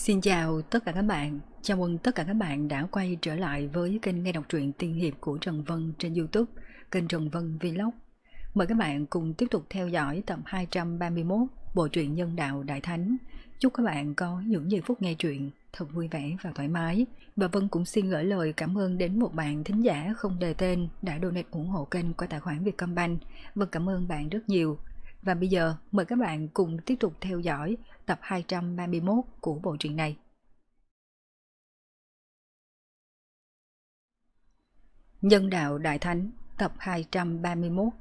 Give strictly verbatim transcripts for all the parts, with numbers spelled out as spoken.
Xin chào tất cả các bạn, chào mừng tất cả các bạn đã quay trở lại với kênh nghe đọc truyện tiên hiệp của Trần Vân trên YouTube, kênh Trần Vân Vlog. Mời các bạn cùng tiếp tục theo dõi tập hai trăm ba mươi mốt bộ truyện Nhân Đạo Đại Thánh. Chúc các bạn có những giây phút nghe truyện thật vui vẻ và thoải mái. Và Vân cũng xin gửi lời cảm ơn đến một bạn thính giả không đề tên đã donate ủng hộ kênh qua tài khoản Vietcombank. Vân cảm ơn bạn rất nhiều. Và bây giờ mời các bạn cùng tiếp tục theo dõi tập hai trăm ba mươi mốt của bộ truyện này. Nhân Đạo Đại Thánh tập hai trăm ba mươi mốt.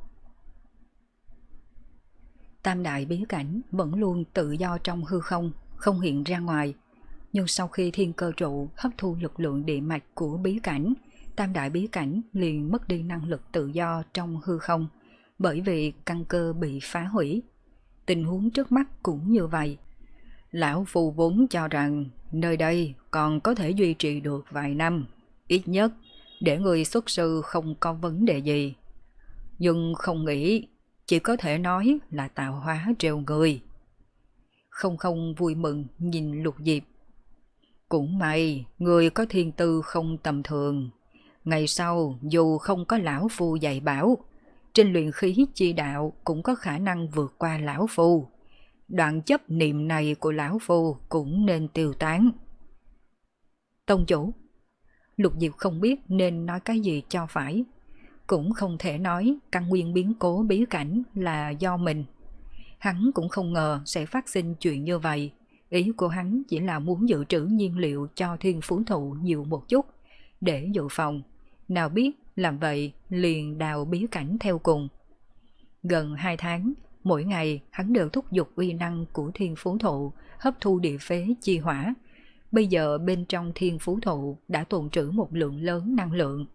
Tam đại bí cảnh vẫn luôn tự do trong hư không, không hiện ra ngoài. Nhưng sau khi thiên cơ trụ hấp thu lực lượng địa mạch của bí cảnh, tam đại bí cảnh liền mất đi năng lực tự do trong hư không, bởi vì căn cơ bị phá hủy. Tình huống trước mắt cũng như vậy. Lão Phu vốn cho rằng nơi đây còn có thể duy trì được vài năm, ít nhất để người xuất sư không có vấn đề gì. Nhưng không nghĩ, chỉ có thể nói là tạo hóa trêu người. Không không vui mừng nhìn Lục Diệp. Cũng may, người có thiên tư không tầm thường. Ngày sau, dù không có lão Phu dạy bảo, trên luyện khí chi đạo cũng có khả năng vượt qua lão Phu. Đoạn chấp niệm này của lão Phu cũng nên tiêu tán. Tông chủ. Lục Diệp không biết nên nói cái gì cho phải. Cũng không thể nói căn nguyên biến cố bí cảnh là do mình. Hắn cũng không ngờ sẽ phát sinh chuyện như vậy. Ý của hắn chỉ là muốn dự trữ nhiên liệu cho thiên phú thụ nhiều một chút để dự phòng. Nào biết làm vậy liền đào bí cảnh theo cùng. Gần hai tháng, mỗi ngày hắn đều thúc giục uy năng của thiên phú thụ hấp thu địa phế chi hỏa. Bây giờ bên trong thiên phú thụ đã tồn trữ một lượng lớn năng lượng.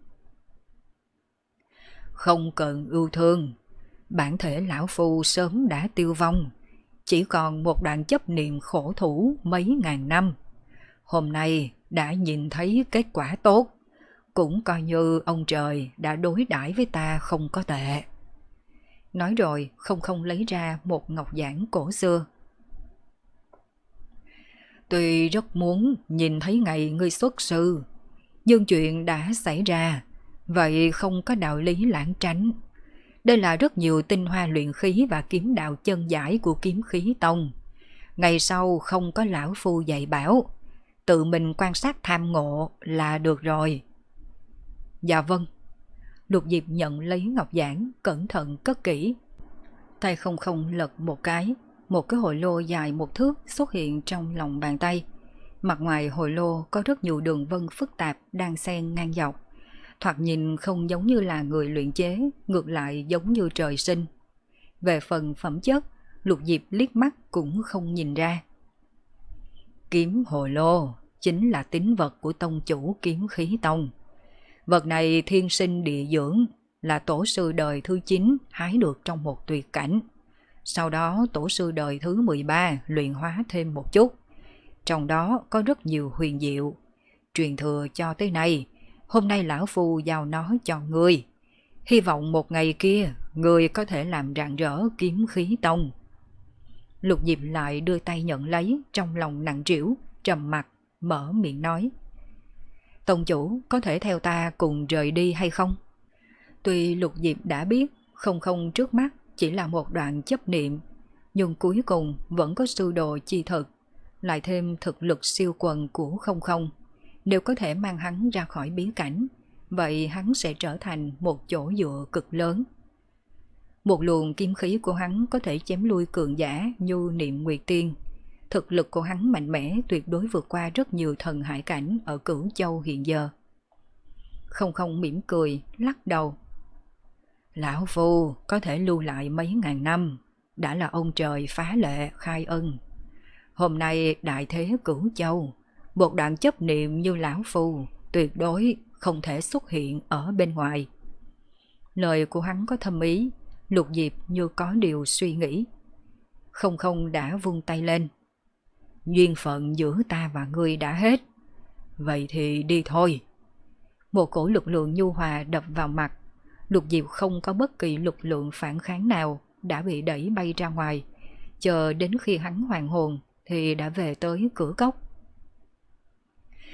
Không cần ưu thương, bản thể lão Phu sớm đã tiêu vong, chỉ còn một đoạn chấp niệm khổ thủ mấy ngàn năm. Hôm nay đã nhìn thấy kết quả tốt, cũng coi như ông trời đã đối đãi với ta không có tệ. Nói rồi không không lấy ra một ngọc giản cổ xưa. Tuy rất muốn nhìn thấy ngày ngươi xuất sư, nhưng chuyện đã xảy ra, vậy không có đạo lý lãng tránh. Đây là rất nhiều tinh hoa luyện khí và kiếm đạo chân giải của Kiếm Khí Tông. Ngày sau không có lão Phu dạy bảo, tự mình quan sát tham ngộ là được rồi. Dạ vâng. Lục Diệp nhận lấy ngọc giản, cẩn thận cất kỹ. Tay không không lật một cái, một cái hồ lô dài một thước xuất hiện trong lòng bàn tay. Mặt ngoài hồ lô có rất nhiều đường vân phức tạp đang xen ngang dọc. Thoạt nhìn không giống như là người luyện chế, ngược lại giống như trời sinh. Về phần phẩm chất, Lục Diệp liếc mắt cũng không nhìn ra. Kiếm hồ lô chính là tín vật của tông chủ Kiếm Khí Tông. Vật này thiên sinh địa dưỡng, là tổ sư đời thứ chín hái được trong một tuyệt cảnh. Sau đó tổ sư đời thứ mười ba luyện hóa thêm một chút. Trong đó có rất nhiều huyền diệu. Truyền thừa cho tới nay, hôm nay lão Phu giao nó cho ngươi. Hy vọng một ngày kia, ngươi có thể làm rạng rỡ Kiếm Khí Tông. Lục Diệp lại đưa tay nhận lấy, trong lòng nặng trĩu, trầm mặt, mở miệng nói. Tông chủ có thể theo ta cùng rời đi hay không? Tuy Lục Diệp đã biết không không trước mắt chỉ là một đoạn chấp niệm, nhưng cuối cùng vẫn có sư đồ chi thực, lại thêm thực lực siêu quần của không không. Nếu có thể mang hắn ra khỏi bí cảnh, vậy hắn sẽ trở thành một chỗ dựa cực lớn. Một luồng kiếm khí của hắn có thể chém lui cường giả như Niệm Nguyệt Tiên. Thực lực của hắn mạnh mẽ tuyệt đối vượt qua rất nhiều thần hải cảnh ở Cửu Châu hiện giờ. Không không mỉm cười, lắc đầu. Lão Phu có thể lưu lại mấy ngàn năm, đã là ông trời phá lệ khai ân. Hôm nay đại thế Cửu Châu, một đoạn chấp niệm như lão Phu tuyệt đối không thể xuất hiện ở bên ngoài. Lời của hắn có thâm ý, Lục Diệp như có điều suy nghĩ. Không không đã vung tay lên. Duyên phận giữa ta và ngươi đã hết, vậy thì đi thôi. Một cổ lực lượng nhu hòa đập vào mặt. Lục Diệp không có bất kỳ lực lượng phản kháng nào, đã bị đẩy bay ra ngoài. Chờ đến khi hắn hoàn hồn thì đã về tới cửa cốc.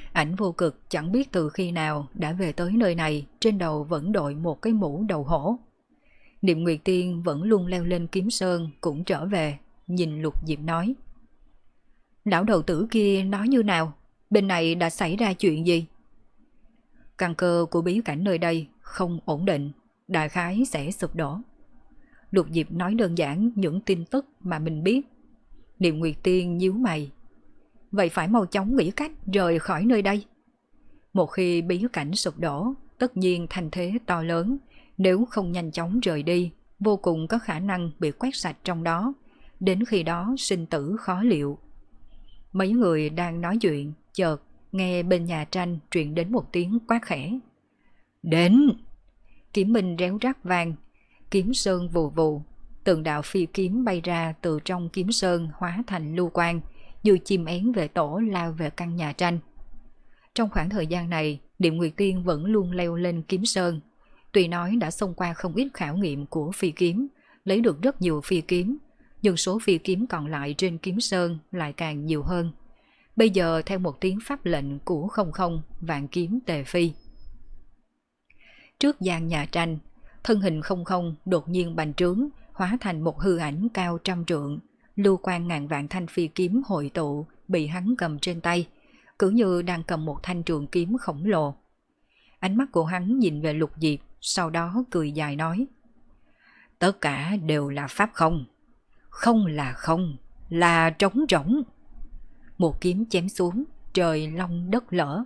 Ảnh Vô Cực chẳng biết từ khi nào đã về tới nơi này, trên đầu vẫn đội một cái mũ đầu hổ. Niệm Nguyệt Tiên vẫn luôn leo lên kiếm sơn cũng trở về, nhìn Lục Diệp nói. Lão đầu tử kia nói như nào? Bên này đã xảy ra chuyện gì? Căn cơ của bí cảnh nơi đây không ổn định, đại khái sẽ sụp đổ. Lục Diệp nói đơn giản những tin tức mà mình biết. Niệm Nguyệt Tiên nhíu mày. Vậy phải mau chóng nghĩ cách rời khỏi nơi đây. Một khi bí cảnh sụp đổ, tất nhiên thành thế to lớn, nếu không nhanh chóng rời đi, vô cùng có khả năng bị quét sạch trong đó, đến khi đó sinh tử khó liệu. Mấy người đang nói chuyện, chợt nghe bên nhà tranh truyền đến một tiếng quát khẽ. Đến! Kiếm minh réo rắt vang, kiếm sơn vù vù, từng đạo phi kiếm bay ra từ trong kiếm sơn hóa thành lưu quang, như chim én về tổ lao về căn nhà tranh. Trong khoảng thời gian này, Niệm Nguyệt Tiên vẫn luôn leo lên kiếm sơn. Tuy nói đã xông qua không ít khảo nghiệm của phi kiếm, lấy được rất nhiều phi kiếm, nhưng số phi kiếm còn lại trên kiếm sơn lại càng nhiều hơn. Bây giờ theo một tiếng pháp lệnh của không không, vạn kiếm tề phi. Trước gian nhà tranh, thân hình không không đột nhiên bành trướng, hóa thành một hư ảnh cao trăm trượng, lưu quang ngàn vạn thanh phi kiếm hội tụ, bị hắn cầm trên tay, cứ như đang cầm một thanh trường kiếm khổng lồ. Ánh mắt của hắn nhìn về Lục Diệp, sau đó cười dài nói. Tất cả đều là pháp không. Không là không, là trống rỗng. Một kiếm chém xuống, trời long đất lở.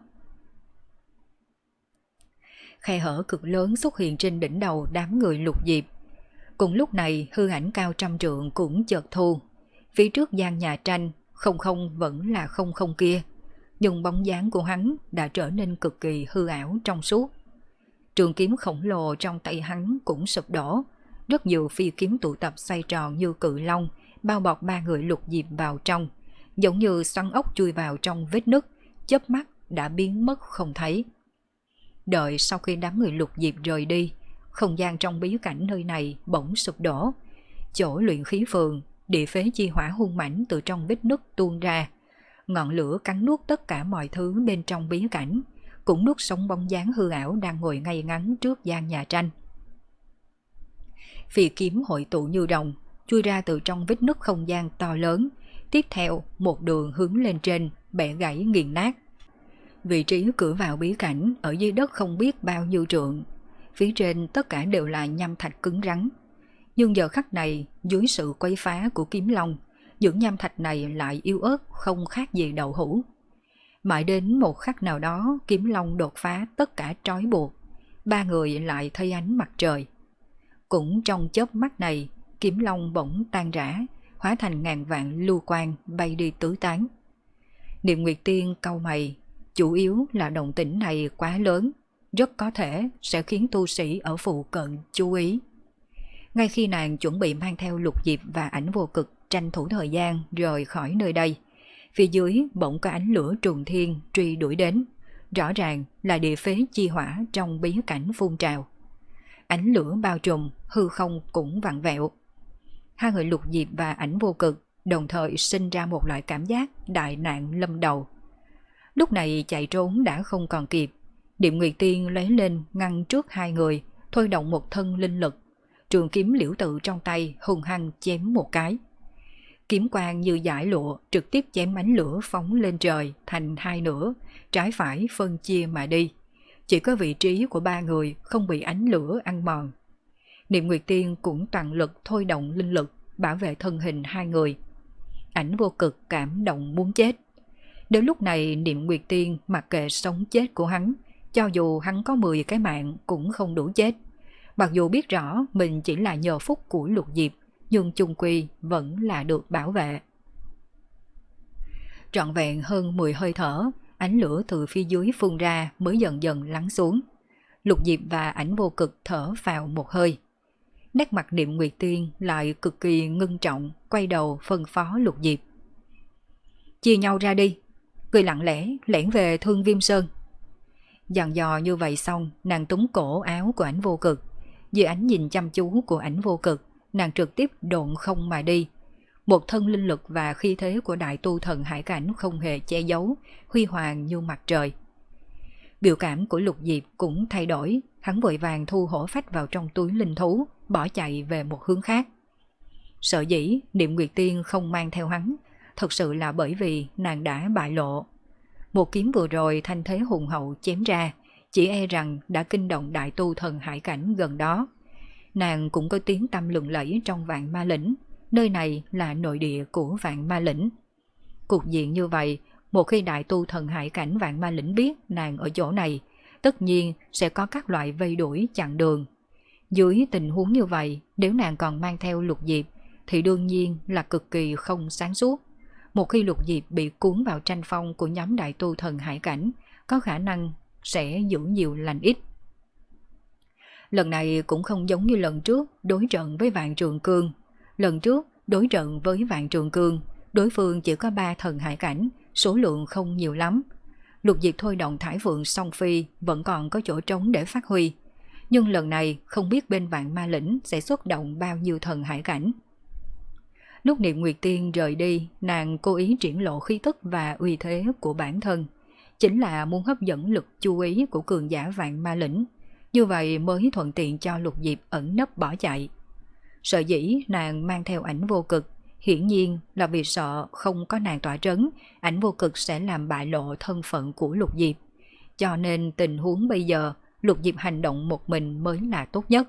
Khe hở cực lớn xuất hiện trên đỉnh đầu đám người Lục Diệp. Cùng lúc này hư ảnh cao trăm trượng cũng chợt thu. Phía trước gian nhà tranh, không không vẫn là không không kia, nhưng bóng dáng của hắn đã trở nên cực kỳ hư ảo trong suốt. Trường kiếm khổng lồ trong tay hắn cũng sụp đổ, rất nhiều phi kiếm tụ tập xoay tròn như cự long, bao bọc ba người Lục Diệp vào trong, giống như xoắn ốc chui vào trong vết nứt, chớp mắt đã biến mất không thấy. Đợi sau khi đám người Lục Diệp rời đi, không gian trong bí cảnh nơi này bỗng sụp đổ. Chỗ luyện khí phường, địa phế chi hỏa hung mãnh từ trong vết nứt tuôn ra. Ngọn lửa cắn nuốt tất cả mọi thứ bên trong bí cảnh, cũng nuốt sống bóng dáng hư ảo đang ngồi ngay ngắn trước gian nhà tranh. Phi kiếm hội tụ như đồng, chui ra từ trong vết nứt không gian to lớn, tiếp theo một đường hướng lên trên, bẻ gãy nghiền nát. Vị trí cửa vào bí cảnh ở dưới đất không biết bao nhiêu trượng, phía trên tất cả đều là nham thạch cứng rắn. Nhưng giờ khắc này, dưới sự quấy phá của kiếm long, những nham thạch này lại yếu ớt không khác gì đậu hũ. Mãi đến một khắc nào đó, kiếm long đột phá tất cả trói buộc, ba người lại thấy ánh mặt trời. Cũng trong chớp mắt này, kiếm long bỗng tan rã, hóa thành ngàn vạn lưu quang bay đi tứ tán. Niệm Nguyệt Tiên cau mày, chủ yếu là động tĩnh này quá lớn, rất có thể sẽ khiến tu sĩ ở phụ cận chú ý. Ngay khi nàng chuẩn bị mang theo Lục Diệp và Ảnh Vô Cực tranh thủ thời gian rời khỏi nơi đây, phía dưới bỗng có ánh lửa trùng thiên truy đuổi đến, rõ ràng là địa phế chi hỏa trong bí cảnh phun trào. Ánh lửa bao trùm, hư không cũng vặn vẹo. Hai người Lục Diệp và Ảnh Vô Cực đồng thời sinh ra một loại cảm giác đại nạn lâm đầu. Lúc này chạy trốn đã không còn kịp. Niệm Nguyệt Tiên lấy lên ngăn trước hai người, thôi động một thân linh lực, trường kiếm liễu tự trong tay hung hăng chém một cái. Kiếm quang như dải lụa trực tiếp chém ánh lửa phóng lên trời thành hai nửa, trái phải phân chia mà đi. Chỉ có vị trí của ba người không bị ánh lửa ăn mòn. Niệm Nguyệt Tiên cũng toàn lực thôi động linh lực bảo vệ thân hình hai người. Ảnh Vô Cực cảm động muốn chết. Đến lúc này Niệm Nguyệt Tiên mặc kệ sống chết của hắn, cho dù hắn có mười cái mạng cũng không đủ chết. Mặc dù biết rõ mình chỉ là nhờ phúc của Lục Diệp, nhưng chung quy vẫn là được bảo vệ. Trọn vẹn hơn mười hơi thở, ánh lửa từ phía dưới phun ra mới dần dần lắng xuống. Lục Diệp và Ảnh Vô Cực thở vào một hơi. Nét mặt Niệm Nguyệt Tiên lại cực kỳ ngưng trọng, quay đầu phân phó Lục Diệp. Chia nhau ra đi, người lặng lẽ lẻn về Thương Viêm Sơn. Dặn dò như vậy xong, nàng túm cổ áo của Ảnh Vô Cực. Dưới ánh nhìn chăm chú của Ảnh Vô Cực, nàng trực tiếp độn không mà đi. Một thân linh lực và khí thế của đại tu thần hải cảnh không hề che giấu, huy hoàng như mặt trời. Biểu cảm của Lục Diệp cũng thay đổi, hắn vội vàng thu hổ phách vào trong túi linh thú, bỏ chạy về một hướng khác. Sợ dĩ Niệm Nguyệt Tiên không mang theo hắn, thật sự là bởi vì nàng đã bại lộ. Một kiếm vừa rồi thanh thế hùng hậu chém ra, chỉ e rằng đã kinh động đại tu thần hải cảnh gần đó. Nàng cũng có tiếng tăm lừng lẫy trong Vạn Ma Lĩnh, nơi này là nội địa của Vạn Ma Lĩnh. Cục diện như vậy, một khi đại tu thần hải cảnh Vạn Ma Lĩnh biết nàng ở chỗ này, tất nhiên sẽ có các loại vây đuổi chặn đường. Dưới tình huống như vậy, nếu nàng còn mang theo Lục Diệp, thì đương nhiên là cực kỳ không sáng suốt. Một khi Lục Diệp bị cuốn vào tranh phong của nhóm đại tu thần hải cảnh, có khả năng sẽ giữ nhiều lành ít. Lần này cũng không giống như lần trước đối trận với Vạn Trường Cương. Lần trước đối trận với Vạn Trường Cương, đối phương chỉ có ba thần hải cảnh, số lượng không nhiều lắm. Lục Diệp thôi động Thải Phượng Song Phi vẫn còn có chỗ trống để phát huy. Nhưng lần này không biết bên Vạn Ma Lĩnh sẽ xuất động bao nhiêu thần hải cảnh. Lúc Niệm Nguyệt Tiên rời đi, nàng cố ý triển lộ khí tức và uy thế của bản thân, chính là muốn hấp dẫn lực chú ý của cường giả Vạn Ma Lĩnh. Như vậy mới thuận tiện cho Lục Diệp ẩn nấp bỏ chạy. Sợ dĩ nàng mang theo Ảnh Vô Cực, hiển nhiên là vì sợ không có nàng tỏa trấn, Ảnh Vô Cực sẽ làm bại lộ thân phận của Lục Diệp. Cho nên tình huống bây giờ, Lục Diệp hành động một mình mới là tốt nhất.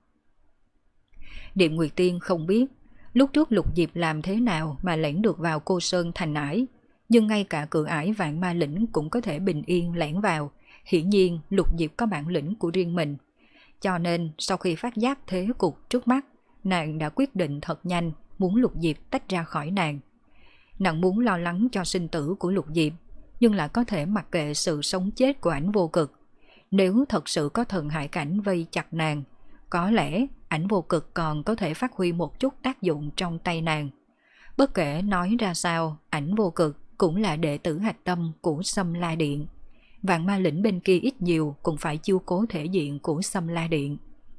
Niệm Nguyệt Tiên không biết lúc trước Lục Diệp làm thế nào mà lẻn được vào Cô Sơn Thành Ải, nhưng ngay cả cửa ải Vạn Ma Lĩnh cũng có thể bình yên lẻn vào. Hiển nhiên Lục Diệp có bản lĩnh của riêng mình. Cho nên sau khi phát giác thế cục trước mắt, nàng đã quyết định thật nhanh muốn Lục Diệp tách ra khỏi nàng. Nàng muốn lo lắng cho sinh tử của Lục Diệp, nhưng lại có thể mặc kệ sự sống chết của Ảnh Vô Cực. Nếu thật sự có thần hải cảnh vây chặt nàng, có lẽ Ảnh Vô Cực còn có thể phát huy một chút tác dụng trong tay nàng. Bất kể nói ra sao, Ảnh Vô Cực cũng là đệ tử hạch tâm của Xâm La Điện. Vạn Ma Lĩnh bên kia ít nhiều cũng phải chiêu cố thể diện của Xâm La Điện.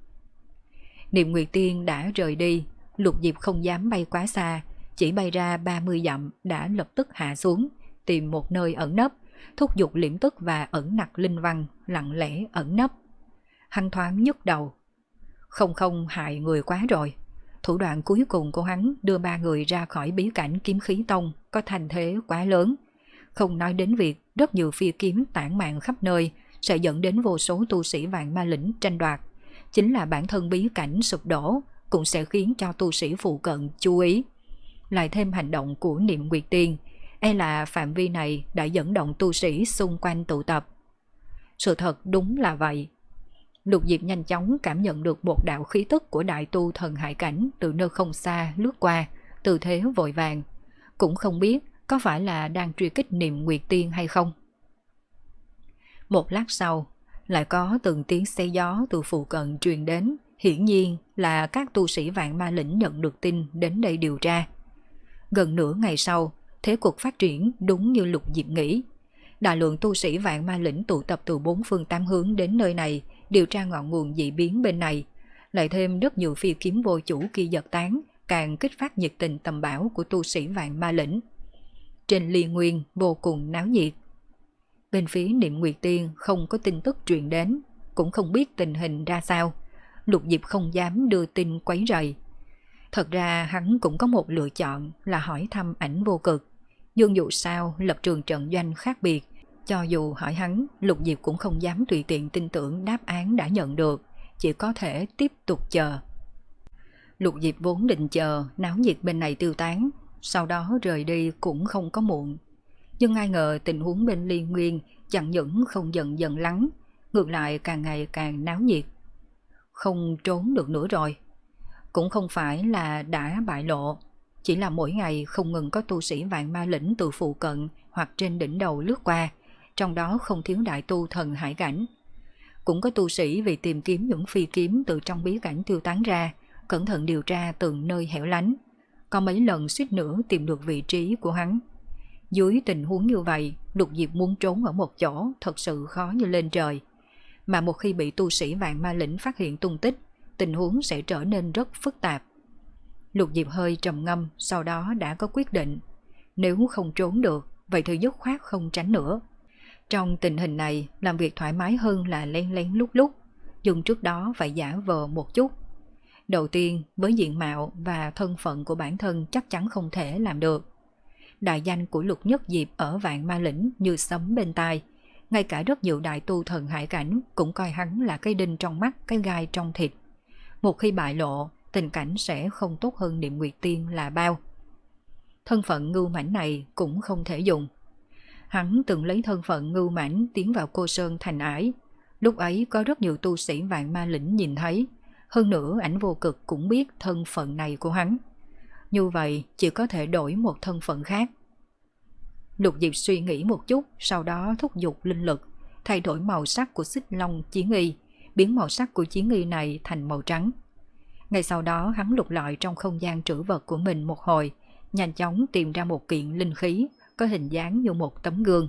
Niệm Nguyệt Tiên đã rời đi, Lục Diệp không dám bay quá xa, chỉ bay ra ba mươi dặm đã lập tức hạ xuống, tìm một nơi ẩn nấp, thúc giục liễm tức và ẩn nặc linh văn, lặng lẽ ẩn nấp. Hắn thoáng nhức đầu. Không không hại người quá rồi. Thủ đoạn cuối cùng của hắn đưa ba người ra khỏi bí cảnh Kiếm Khí Tông có thành thế quá lớn. Không nói đến việc rất nhiều phi kiếm tản mạn khắp nơi sẽ dẫn đến vô số tu sĩ Vạn Ma Lĩnh tranh đoạt. Chính là bản thân bí cảnh sụp đổ cũng sẽ khiến cho tu sĩ phụ cận chú ý. Lại thêm hành động của Niệm Nguyệt Tiên, e là phạm vi này đã dẫn động tu sĩ xung quanh tụ tập. Sự thật đúng là vậy. Lục Diệp nhanh chóng cảm nhận được một đạo khí tức của đại tu thần hải cảnh từ nơi không xa lướt qua, tư thế vội vàng. Cũng không biết có phải là đang truy kích Niệm Nguyệt Tiên hay không. Một lát sau, lại có từng tiếng xe gió từ phụ cận truyền đến, hiển nhiên là các tu sĩ Vạn Ma Lĩnh nhận được tin đến đây điều tra. Gần nửa ngày sau, thế cuộc phát triển đúng như Lục Diệp nghĩ. Đại lượng tu sĩ Vạn Ma Lĩnh tụ tập từ bốn phương tám hướng đến nơi này, điều tra ngọn nguồn dị biến bên này. Lại thêm rất nhiều phi kiếm vô chủ kia giật tán, càng kích phát nhiệt tình tầm bảo của tu sĩ Vạn Ma Lĩnh. Trên Liên Nguyên vô cùng náo nhiệt. Bên phía Niệm Nguyệt Tiên không có tin tức truyền đến, cũng không biết tình hình ra sao. Lục Diệp không dám đưa tin quấy rầy. Thật ra hắn cũng có một lựa chọn là hỏi thăm Ảnh Vô Cực. Nhưng dù sao lập trường trận doanh khác biệt, cho dù hỏi hắn, Lục Diệp cũng không dám tùy tiện tin tưởng đáp án đã nhận được, chỉ có thể tiếp tục chờ. Lục Diệp vốn định chờ náo nhiệt bên này tiêu tán, sau đó rời đi cũng không có muộn. Nhưng ai ngờ tình huống bên Liên Nguyên chẳng những không dần dần lắng, ngược lại càng ngày càng náo nhiệt. Không trốn được nữa rồi. Cũng không phải là đã bại lộ, chỉ là mỗi ngày không ngừng có tu sĩ Vạn Ma Lĩnh từ phụ cận hoặc trên đỉnh đầu lướt qua, trong đó không thiếu đại tu thần hải cảnh. Cũng có tu sĩ vì tìm kiếm những phi kiếm từ trong bí cảnh tiêu tán ra, cẩn thận điều tra từng nơi hẻo lánh. Có mấy lần suýt nữa tìm được vị trí của hắn. Dưới tình huống như vậy, Lục Diệp muốn trốn ở một chỗ thật sự khó như lên trời. Mà một khi bị tu sĩ Vạn Ma Lĩnh phát hiện tung tích, tình huống sẽ trở nên rất phức tạp. Lục Diệp hơi trầm ngâm, sau đó đã có quyết định. Nếu không trốn được, vậy thì dứt khoát không tránh nữa. Trong tình hình này, làm việc thoải mái hơn là lén lén lúc lúc, dùng trước đó phải giả vờ một chút. Đầu tiên, với diện mạo và thân phận của bản thân chắc chắn không thể làm được. Đại danh của Lục Nhất Diệp ở Vạn Ma Lĩnh như sấm bên tai, ngay cả rất nhiều đại tu thần hải cảnh cũng coi hắn là cái đinh trong mắt, cái gai trong thịt. Một khi bại lộ, tình cảnh sẽ không tốt hơn Niệm Nguyệt Tiên là bao. Thân phận ngưu mãnh này cũng không thể dùng. Hắn từng lấy thân phận ngưu mãnh tiến vào Cô Sơn thành ải. Lúc ấy có rất nhiều tu sĩ Vạn Ma Lĩnh nhìn thấy. Hơn nữa Ảnh Vô Cực cũng biết thân phận này của hắn. Như vậy chỉ có thể đổi một thân phận khác. Lục Diệp suy nghĩ một chút, sau đó thúc giục linh lực, thay đổi màu sắc của xích long chiến y, biến màu sắc của chiến y này thành màu trắng. Ngay sau đó hắn lục lọi trong không gian trữ vật của mình một hồi, nhanh chóng tìm ra một kiện linh khí có hình dáng như một tấm gương.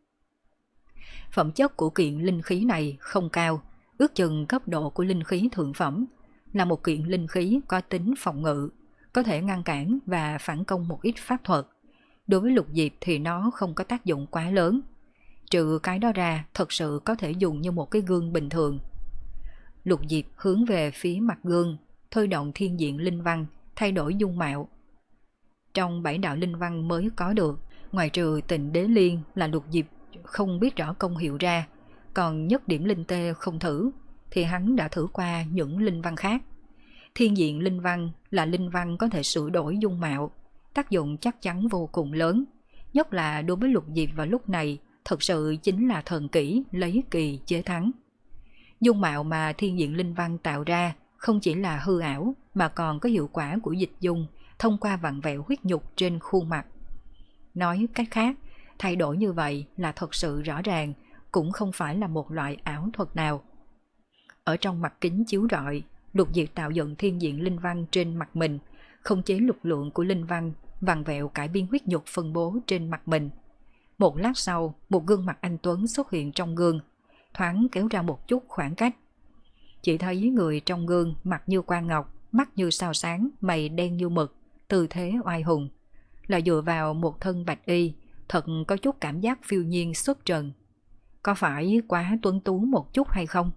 Phẩm chất của kiện linh khí này không cao, ước chừng cấp độ của linh khí thượng phẩm, là một kiện linh khí có tính phòng ngự, có thể ngăn cản và phản công một ít pháp thuật. Đối với Lục Diệp thì nó không có tác dụng quá lớn. Trừ cái đó ra, thật sự có thể dùng như một cái gương bình thường. Lục Diệp hướng về phía mặt gương, thôi động thiên diện linh văn, thay đổi dung mạo. Trong bảy đạo linh văn mới có được, ngoài trừ Tịnh Đế Liên là Lục Diệp không biết rõ công hiệu ra, còn nhất điểm linh tê không thử, thì hắn đã thử qua những linh văn khác. Thiên diện linh văn là linh văn có thể sửa đổi dung mạo, tác dụng chắc chắn vô cùng lớn, nhất là đối với Lục Diệp vào lúc này thật sự chính là thần kỹ lấy kỳ chế thắng. Dung mạo mà thiên diện linh văn tạo ra không chỉ là hư ảo mà còn có hiệu quả của dịch dung thông qua vặn vẹo huyết nhục trên khuôn mặt. Nói cách khác, thay đổi như vậy là thật sự rõ ràng, cũng không phải là một loại ảo thuật nào. Ở trong mặt kính chiếu rọi, Lục Diệp tạo dựng thiên diện linh văn trên mặt mình, khống chế lực lượng của linh văn, vặn vẹo cải biên huyết nhục phân bố trên mặt mình. Một lát sau, một gương mặt anh tuấn xuất hiện trong gương, thoáng kéo ra một chút khoảng cách. Chỉ thấy người trong gương mặt như quan ngọc, mắt như sao sáng, mày đen như mực, tư thế oai hùng. Là dựa vào một thân bạch y, thật có chút cảm giác phiêu nhiên xuất trần. Có phải quá tuấn tú một chút hay không?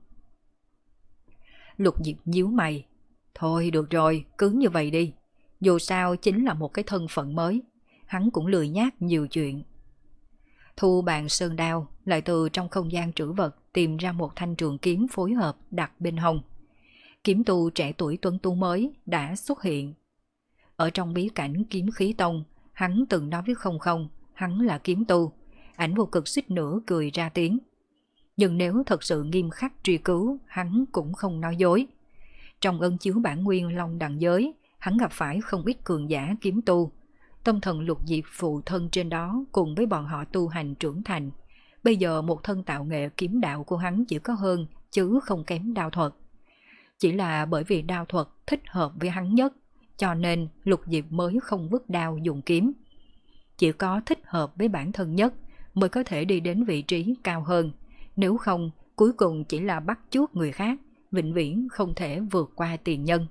Lục Diệp nhíu mày. Thôi được rồi, cứ như vậy đi. Dù sao chính là một cái thân phận mới. Hắn cũng lười nhác nhiều chuyện. Thu bàn sơn đao, lại từ trong không gian trữ vật tìm ra một thanh trường kiếm phối hợp đặt bên hông. Kiếm tu trẻ tuổi tuấn tú mới đã xuất hiện. Ở trong bí cảnh kiếm khí tông, hắn từng nói với không không, hắn là kiếm tu. Ảnh Vô Cực suýt nữa cười ra tiếng. Nhưng nếu thật sự nghiêm khắc truy cứu, hắn cũng không nói dối. Trong ân chiếu bản nguyên Long Đằng giới, hắn gặp phải không ít cường giả kiếm tu. Tâm thần Lục Diệp phụ thân trên đó cùng với bọn họ tu hành trưởng thành. Bây giờ một thân tạo nghệ kiếm đạo của hắn chỉ có hơn chứ không kém đao thuật. Chỉ là bởi vì đao thuật thích hợp với hắn nhất, cho nên Lục Diệp mới không vứt đao dùng kiếm. Chỉ có thích hợp với bản thân nhất mới có thể đi đến vị trí cao hơn. Nếu không, cuối cùng chỉ là bắt chước người khác, vĩnh viễn không thể vượt qua tiền nhân.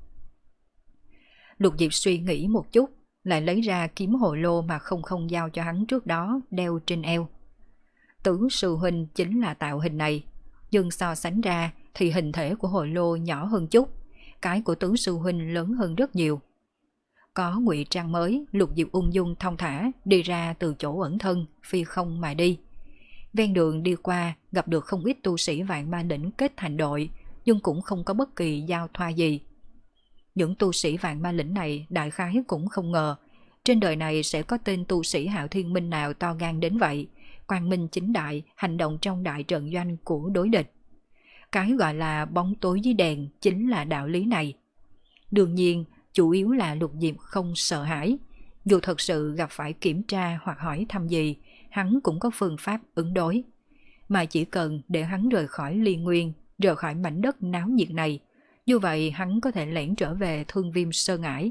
Lục Diệp suy nghĩ một chút, lại lấy ra kiếm hồ lô mà không không giao cho hắn trước đó đeo trên eo. Tứ sư huynh chính là tạo hình này, nhưng so sánh ra thì hình thể của hồ lô nhỏ hơn chút, cái của tứ sư huynh lớn hơn rất nhiều. Có ngụy trang mới, Lục Diệp ung dung thong thả đi ra từ chỗ ẩn thân, phi không mà đi. Ven đường đi qua gặp được không ít tu sĩ Vạn Ma Lĩnh kết thành đội, nhưng cũng không có bất kỳ giao thoa gì. Những tu sĩ Vạn Ma Lĩnh này đại khái cũng không ngờ trên đời này sẽ có tên tu sĩ Hạo Thiên Minh nào to gan đến vậy, quang minh chính đại hành động trong đại trận doanh của đối địch. Cái gọi là bóng tối dưới đèn chính là đạo lý này. Đương nhiên, chủ yếu là Lục Diệp không sợ hãi. Dù thật sự gặp phải kiểm tra hoặc hỏi thăm gì, hắn cũng có phương pháp ứng đối. Mà chỉ cần để hắn rời khỏi Liên Nguyên, rời khỏi mảnh đất náo nhiệt này, như vậy hắn có thể lẻn trở về Thương Viêm Sơn Ải.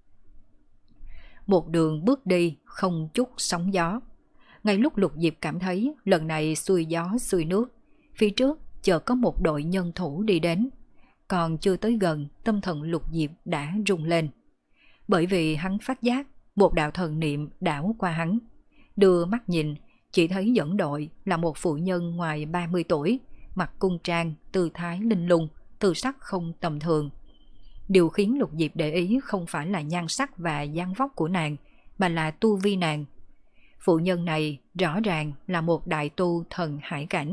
Một đường bước đi không chút sóng gió. Ngay lúc Lục Diệp cảm thấy lần này xuôi gió xuôi nước, phía trước chợt có một đội nhân thủ đi đến. Còn chưa tới gần, tâm thần Lục Diệp đã rung lên. bởi vì hắn phát giác một đạo thần niệm đảo qua hắn. Đưa mắt nhìn, chỉ thấy dẫn đội là một phụ nhân ngoài ba mươi tuổi, mặc cung trang, tư thái linh lung, tư sắc không tầm thường. Điều khiến Lục Diệp để ý không phải là nhan sắc và dáng vóc của nàng, mà là tu vi nàng. Phụ nhân này rõ ràng là một đại tu thần hải cảnh.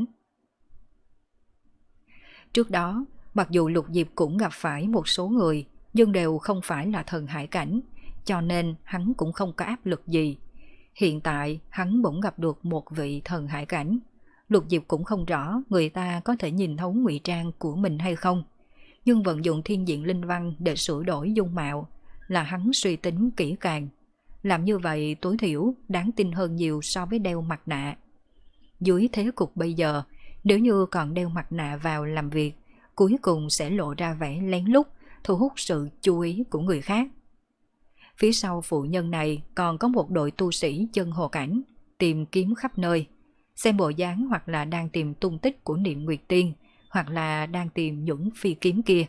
Trước đó, mặc dù Lục Diệp cũng gặp phải một số người, nhưng đều không phải là thần hải cảnh, cho nên hắn cũng không có áp lực gì. Hiện tại hắn bỗng gặp được một vị thần hải cảnh. Lục Diệp cũng không rõ người ta có thể nhìn thấu ngụy trang của mình hay không, nhưng vận dụng thiên diện linh văn để sửa đổi dung mạo là hắn suy tính kỹ càng. Làm như vậy tối thiểu đáng tin hơn nhiều so với đeo mặt nạ. Dưới thế cục bây giờ, nếu như còn đeo mặt nạ vào làm việc, cuối cùng sẽ lộ ra vẻ lén lút, thu hút sự chú ý của người khác. Phía sau phụ nhân này còn có một đội tu sĩ chân hồ cảnh, tìm kiếm khắp nơi, xem bộ dáng hoặc là đang tìm tung tích của Niệm Nguyệt Tiên, hoặc là đang tìm những phi kiếm kia.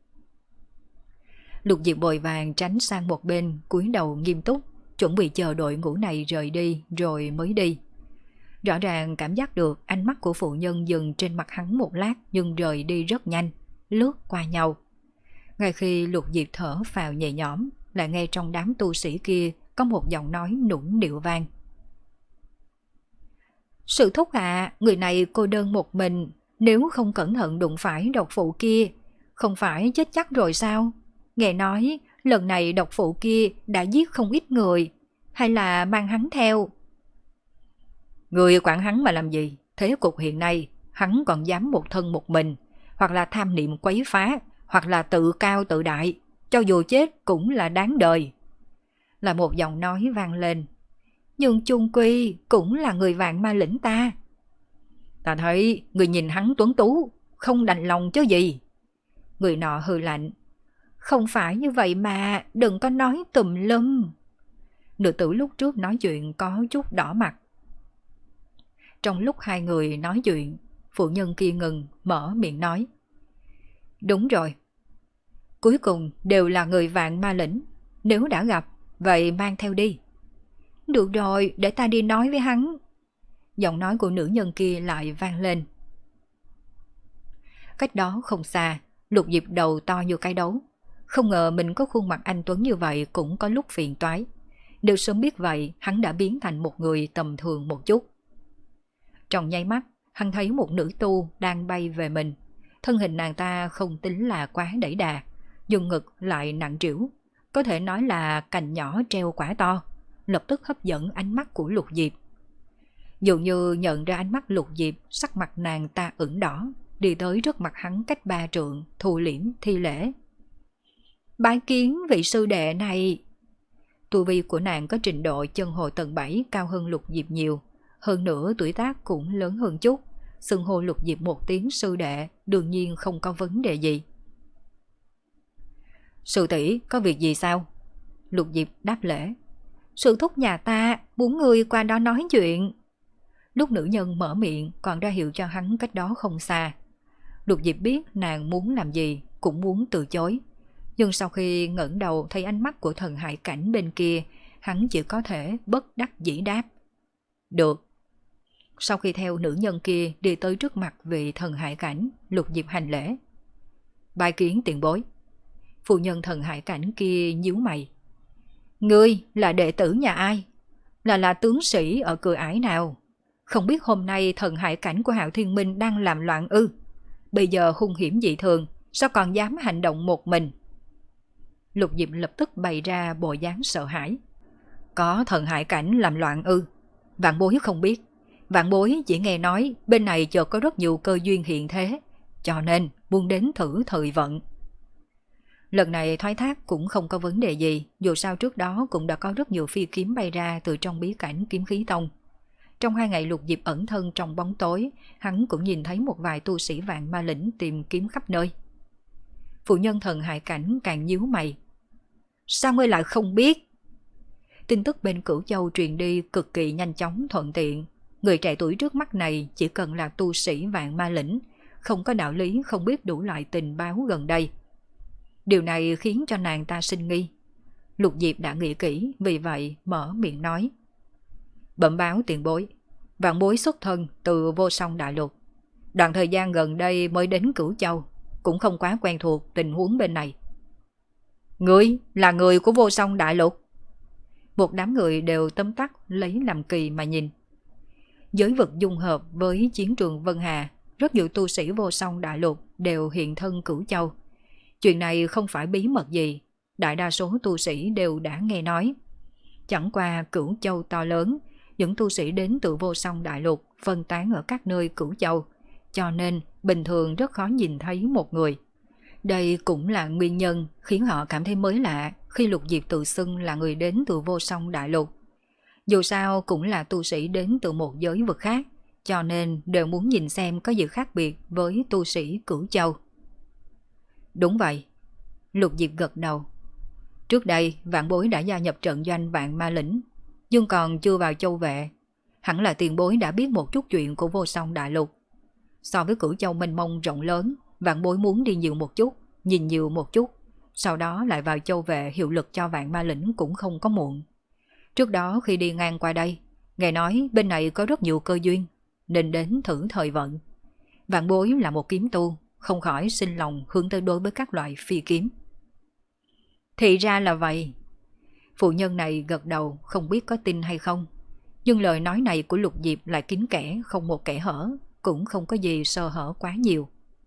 Lục Diệp vội vàng tránh sang một bên, cúi đầu nghiêm túc, chuẩn bị chờ đội ngũ này rời đi rồi mới đi. Rõ ràng cảm giác được ánh mắt của phụ nhân dừng trên mặt hắn một lát nhưng rời đi rất nhanh, lướt qua nhau. Ngay khi Lục Diệp thở phào nhẹ nhõm, lại nghe trong đám tu sĩ kia có một giọng nói nũng nịu vang. Sự thúc ạ, người này cô đơn một mình, nếu không cẩn thận đụng phải độc phụ kia, không phải chết chắc rồi sao? Nghe nói lần này độc phụ kia đã giết không ít người, hay là mang hắn theo? Người quản hắn mà làm gì? Thế cục hiện nay, hắn còn dám một thân một mình, hoặc là tham niệm quấy phá, hoặc là tự cao tự đại, cho dù chết cũng là đáng đời. Là một giọng nói vang lên. Nhưng chung quy cũng là người Vạn Ma Lĩnh ta. Ta thấy người nhìn hắn tuấn tú, không đành lòng chứ gì. Người nọ hừ lạnh. Không phải như vậy mà, đừng có nói tùm lum. Nữ tử lúc trước nói chuyện có chút đỏ mặt. Trong lúc hai người nói chuyện, phụ nhân kia ngừng, mở miệng nói. Đúng rồi. Cuối cùng đều là người Vạn Ma Lĩnh. Nếu đã gặp, vậy mang theo đi. Được rồi, để ta đi nói với hắn. Giọng nói của nữ nhân kia lại vang lên. Cách đó không xa, Lục Diệp đầu to như cái đấu. Không ngờ mình có khuôn mặt anh tuấn như vậy cũng có lúc phiền toái. Nếu sớm biết vậy, hắn đã biến thành một người tầm thường một chút. Trong nháy mắt, hắn thấy một nữ tu đang bay về mình. Thân hình nàng ta không tính là quá đẩy đà, nhưng ngực lại nặng trĩu, có thể nói là cành nhỏ treo quả to, lập tức hấp dẫn ánh mắt của Lục Diệp. Dường như nhận ra ánh mắt Lục Diệp, sắc mặt nàng ta ửng đỏ, đi tới trước mặt hắn cách ba trượng, thu liễm thi lễ. Bái kiến vị sư đệ này. Tu vi của nàng có trình độ chân hồ tầng bảy cao hơn Lục Diệp nhiều, hơn nữa tuổi tác cũng lớn hơn chút, xưng hô Lục Diệp một tiếng sư đệ đương nhiên không có vấn đề gì. Sư tỷ có việc gì sao? Lục Diệp đáp lễ. Sư thúc nhà ta muốn người qua đó nói chuyện. Lúc nữ nhân mở miệng còn ra hiệu cho hắn cách đó không xa. Lục Diệp biết nàng muốn làm gì, cũng muốn từ chối. Nhưng sau khi ngẩng đầu thấy ánh mắt của thần hải cảnh bên kia, hắn chỉ có thể bất đắc dĩ đáp. Được. Sau khi theo nữ nhân kia đi tới trước mặt vị thần hải cảnh, Lục Diệp hành lễ. Bái kiến tiền bối. Phụ nhân thần hải cảnh kia nhíu mày. Ngươi là đệ tử nhà ai? Là là tướng sĩ ở cửa ải nào? Không biết hôm nay thần hải cảnh của Hạo Thiên Minh đang làm loạn ư? Bây giờ hung hiểm dị thường, sao còn dám hành động một mình? Lục Diệp lập tức bày ra bộ dáng sợ hãi. Có thần hải cảnh làm loạn ư? Vạn bối không biết. Vạn bối chỉ nghe nói bên này chợt có rất nhiều cơ duyên hiện thế, cho nên muốn đến thử thời vận. Lần này thoái thác cũng không có vấn đề gì, dù sao trước đó cũng đã có rất nhiều phi kiếm bay ra từ trong bí cảnh Kiếm Khí Tông. Trong hai ngày Lục Diệp ẩn thân trong bóng tối, hắn cũng nhìn thấy một vài tu sĩ Vạn Ma Lĩnh tìm kiếm khắp nơi. Phụ nhân thần hải cảnh càng nhíu mày. Sao ngươi lại không biết? Tin tức bên Cửu Châu truyền đi cực kỳ nhanh chóng thuận tiện. Người trẻ tuổi trước mắt này chỉ cần là tu sĩ Vạn Ma Lĩnh, không có đạo lý không biết đủ loại tình báo gần đây. Điều này khiến cho nàng ta sinh nghi. Lục Diệp đã nghĩ kỹ, vì vậy mở miệng nói. Bẩm báo tiền bối, vạn bối xuất thân từ Vô Song Đại Lục. Đoạn thời gian gần đây mới đến Cửu Châu, cũng không quá quen thuộc tình huống bên này. Ngươi là người của Vô Song Đại Lục? Một đám người đều tấm tắc lấy làm kỳ mà nhìn. Giới vực dung hợp với chiến trường Vân Hà, rất nhiều tu sĩ Vô Song Đại Lục đều hiện thân Cửu Châu. Chuyện này không phải bí mật gì, đại đa số tu sĩ đều đã nghe nói. Chẳng qua Cửu Châu to lớn, những tu sĩ đến từ Vô Song Đại Lục phân tán ở các nơi Cửu Châu, cho nên bình thường rất khó nhìn thấy một người. Đây cũng là nguyên nhân khiến họ cảm thấy mới lạ khi Lục Diệp tự xưng là người đến từ Vô Song Đại Lục. Dù sao cũng là tu sĩ đến từ một giới vực khác, cho nên đều muốn nhìn xem có gì khác biệt với tu sĩ Cửu Châu. Đúng vậy. Lục Diệp gật đầu. Trước đây vạn bối đã gia nhập trận doanh Vạn Ma Lĩnh, nhưng còn chưa vào châu vệ. Hẳn là tiền bối đã biết một chút chuyện của Vô Song Đại Lục. So với Cửu Châu mênh mông rộng lớn, vạn bối muốn đi nhiều một chút, nhìn nhiều một chút, sau đó lại vào châu vệ hiệu lực cho Vạn Ma Lĩnh cũng không có muộn. Trước đó khi đi ngang qua đây, nghe nói bên này có rất nhiều cơ duyên, nên đến thử thời vận. Vạn bối là một kiếm tu, không khỏi sinh lòng hướng tới đối với các loại phi kiếm. Thì ra là vậy. Phụ nhân này gật đầu, không biết có tin hay không. Nhưng lời nói này của Lục Diệp lại kín kẽ, không một kẽ hở, cũng không có gì sơ hở quá nhiều.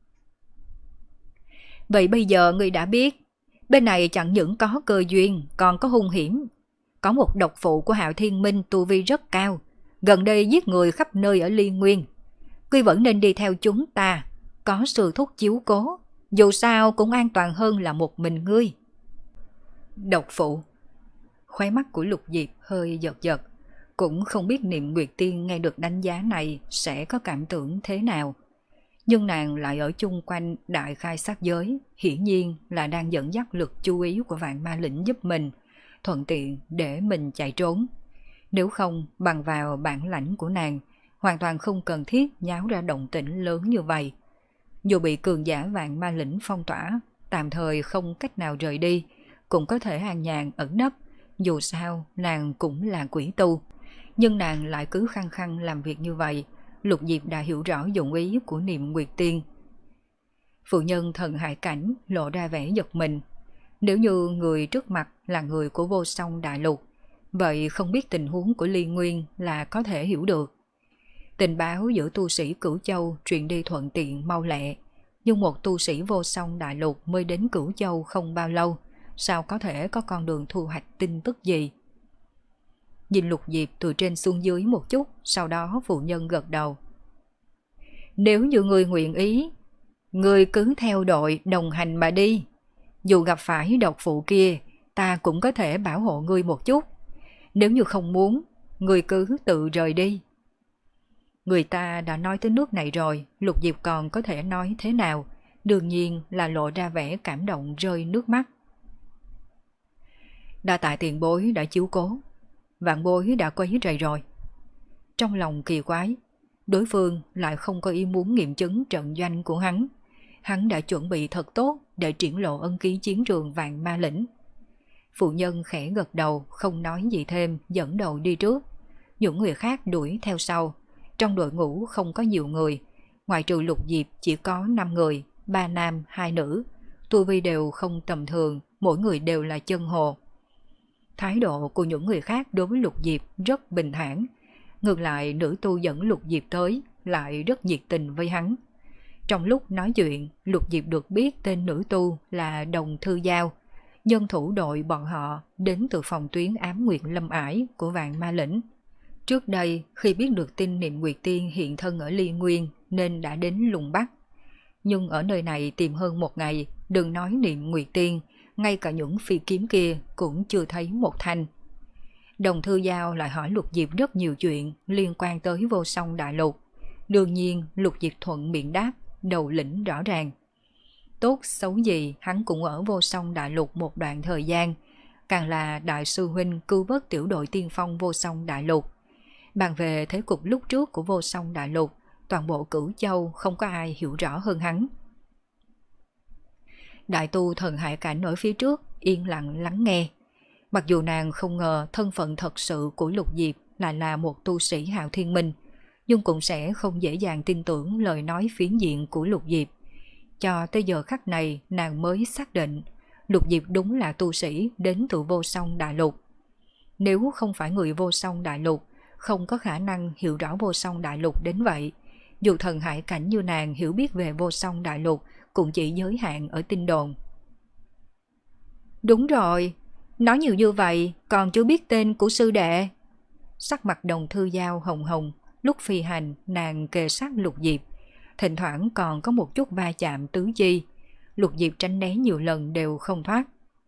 Vậy bây giờ ngươi đã biết, bên này chẳng những có cơ duyên, còn có hung hiểm. Có một độc phụ của Hạo Thiên Minh tu vi rất cao, gần đây giết người khắp nơi ở Liên Nguyên. Ngươi vẫn nên đi theo chúng ta, có sư thúc chiếu cố, dù sao cũng an toàn hơn là một mình ngươi. Độc phụ. Khóe mắt của Lục Diệp hơi giật giật, cũng không biết Niệm Nguyệt Tiên nghe được đánh giá này sẽ có cảm tưởng thế nào. Nhưng nàng lại ở chung quanh đại khai sát giới, hiển nhiên là đang dẫn dắt lực chú ý của Vạn Ma Lĩnh giúp mình, thuận tiện để mình chạy trốn. Nếu không, bằng vào bản lãnh của nàng, hoàn toàn không cần thiết nháo ra động tĩnh lớn như vậy. Dù bị cường giả Vạn Ma Lĩnh phong tỏa, tạm thời không cách nào rời đi, cũng có thể an nhàn ẩn nấp, dù sao nàng cũng là quỷ tu. Nhưng nàng lại cứ khăng khăng làm việc như vậy, Lục Diệp đã hiểu rõ dụng ý của Niệm Nguyệt Tiên. Phụ nhân thần hải cảnh lộ ra vẻ giật mình. Nếu như người trước mặt là người của Vô Song Đại Lục, vậy không biết tình huống của Liên Nguyên là có thể hiểu được. Tình báo giữa tu sĩ Cửu Châu truyền đi thuận tiện mau lẹ, nhưng một tu sĩ Vô Song Đại Lục mới đến Cửu Châu không bao lâu, sao có thể có con đường thu hoạch tin tức gì? Nhìn Lục Diệp từ trên xuống dưới một chút, sau đó phụ nhân gật đầu. Nếu như người nguyện ý, người cứ theo đội đồng hành mà đi. Dù gặp phải độc phụ kia, ta cũng có thể bảo hộ ngươi một chút. Nếu như không muốn, người cứ tự rời đi. Người ta đã nói tới nước này rồi, Lục Diệp còn có thể nói thế nào? Đương nhiên là lộ ra vẻ cảm động rơi nước mắt. Đa tạ tiền bối đã chiếu cố, vạn bối đã quấy rầy rồi. Trong lòng kỳ quái, đối phương lại không có ý muốn nghiệm chứng trận doanh của hắn. Hắn đã chuẩn bị thật tốt để triển lộ ân ký chiến trường Vạn Ma Lĩnh. Phụ nhân khẽ gật đầu, không nói gì thêm, dẫn đầu đi trước. Những người khác đuổi theo sau. Trong đội ngũ không có nhiều người, ngoại trừ Lục Diệp chỉ có năm người, ba nam, hai nữ. Tu vi đều không tầm thường, mỗi người đều là chân hồ. Thái độ của những người khác đối với Lục Diệp rất bình thản. Ngược lại nữ tu dẫn Lục Diệp tới lại rất nhiệt tình với hắn. Trong lúc nói chuyện, Lục Diệp được biết tên nữ tu là Đồng Thư Giao. Nhân thủ đội bọn họ đến từ phòng tuyến Ám Nguyệt Lâm Ải của Vạn Ma Lĩnh. Trước đây khi biết được tin Niệm Nguyệt Tiên hiện thân ở Liên Nguyên nên đã đến lùng bắt. Nhưng ở nơi này tìm hơn một ngày, đừng nói Niệm Nguyệt Tiên, ngay cả những phi kiếm kia cũng chưa thấy một thanh. Đồng Thư Giao lại hỏi Lục Diệp rất nhiều chuyện liên quan tới Vô Song Đại Lục. Đương nhiên Lục Diệp thuận miệng đáp, đầu lĩnh rõ ràng. Tốt xấu gì hắn cũng ở Vô Song Đại Lục một đoạn thời gian, càng là đại sư huynh cứu vớt tiểu đội tiên phong Vô Song Đại Lục. Bàn về thế cục lúc trước của Vô Song Đại Lục, toàn bộ Cửu Châu không có ai hiểu rõ hơn hắn. Đại tu thần hải cảnh ở phía trước yên lặng lắng nghe. Mặc dù nàng không ngờ thân phận thật sự của Lục Diệp lại là một tu sĩ Hạo Thiên Minh, nhưng cũng sẽ không dễ dàng tin tưởng lời nói phiến diện của Lục Diệp. Cho tới giờ khắc này nàng mới xác định Lục Diệp đúng là tu sĩ đến từ Vô Song Đại Lục. Nếu không phải người Vô Song Đại Lục, không có khả năng hiểu rõ Vô Song Đại Lục đến vậy. Dù thần hải cảnh như nàng hiểu biết về Vô Song Đại Lục cũng chỉ giới hạn ở tin đồn. Đúng rồi, nói nhiều như vậy còn chưa biết tên của sư đệ. Sắc mặt Đồng Thư Giao hồng hồng, lúc phi hành nàng kề sát Lục Diệp, thỉnh thoảng còn có một chút va chạm tứ chi. Lục Diệp tránh né nhiều lần đều không thoát.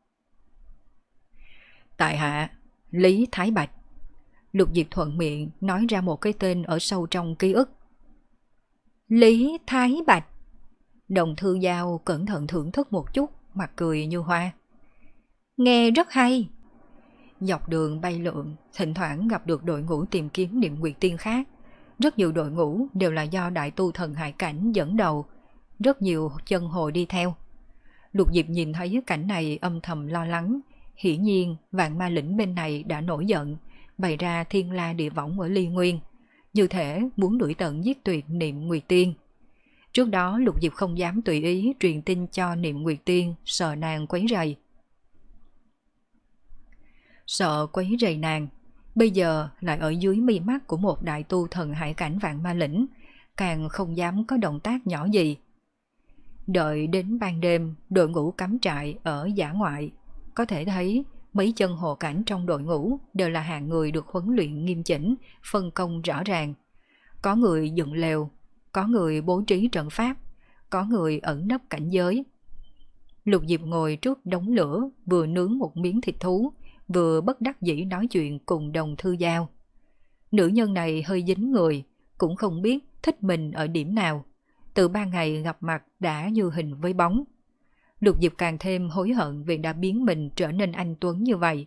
Tại hạ, Lý Thái Bạch. Lục Diệp thuận miệng nói ra một cái tên ở sâu trong ký ức. Lý Thái Bạch. Đồng Thư Giao cẩn thận thưởng thức một chút, mặt cười như hoa. Nghe rất hay. Dọc đường bay lượn, thỉnh thoảng gặp được đội ngũ tìm kiếm Niệm Nguyệt Tiên khác. Rất nhiều đội ngũ đều là do đại tu thần hải cảnh dẫn đầu, rất nhiều chân hồ đi theo. Lục Diệp nhìn thấy cảnh này âm thầm lo lắng. Hiển nhiên vạn ma lĩnh bên này đã nổi giận, bày ra thiên la địa võng ở Ly Nguyên, như thể muốn đuổi tận giết tuyệt Niệm Nguyệt Tiên. Trước đó Lục Diệp không dám tùy ý truyền tin cho Niệm Nguyệt Tiên, sợ nàng quấy rầy. Sợ quấy rầy nàng, bây giờ lại ở dưới mi mắt của một đại tu thần hải cảnh vạn ma lĩnh, càng không dám có động tác nhỏ gì. Đợi đến ban đêm, đội ngũ cắm trại ở dã ngoại, có thể thấy mấy chân hồ cảnh trong đội ngũ đều là hạng người được huấn luyện nghiêm chỉnh, phân công rõ ràng. Có người dựng lều, có người bố trí trận pháp, có người ẩn nấp cảnh giới. Lục Diệp ngồi trước đống lửa, vừa nướng một miếng thịt thú, vừa bất đắc dĩ nói chuyện cùng Đồng Thư Giao. Nữ nhân này hơi dính người, cũng không biết thích mình ở điểm nào. Từ ba ngày gặp mặt đã như hình với bóng. Lục Diệp càng thêm hối hận vì đã biến mình trở nên anh tuấn như vậy.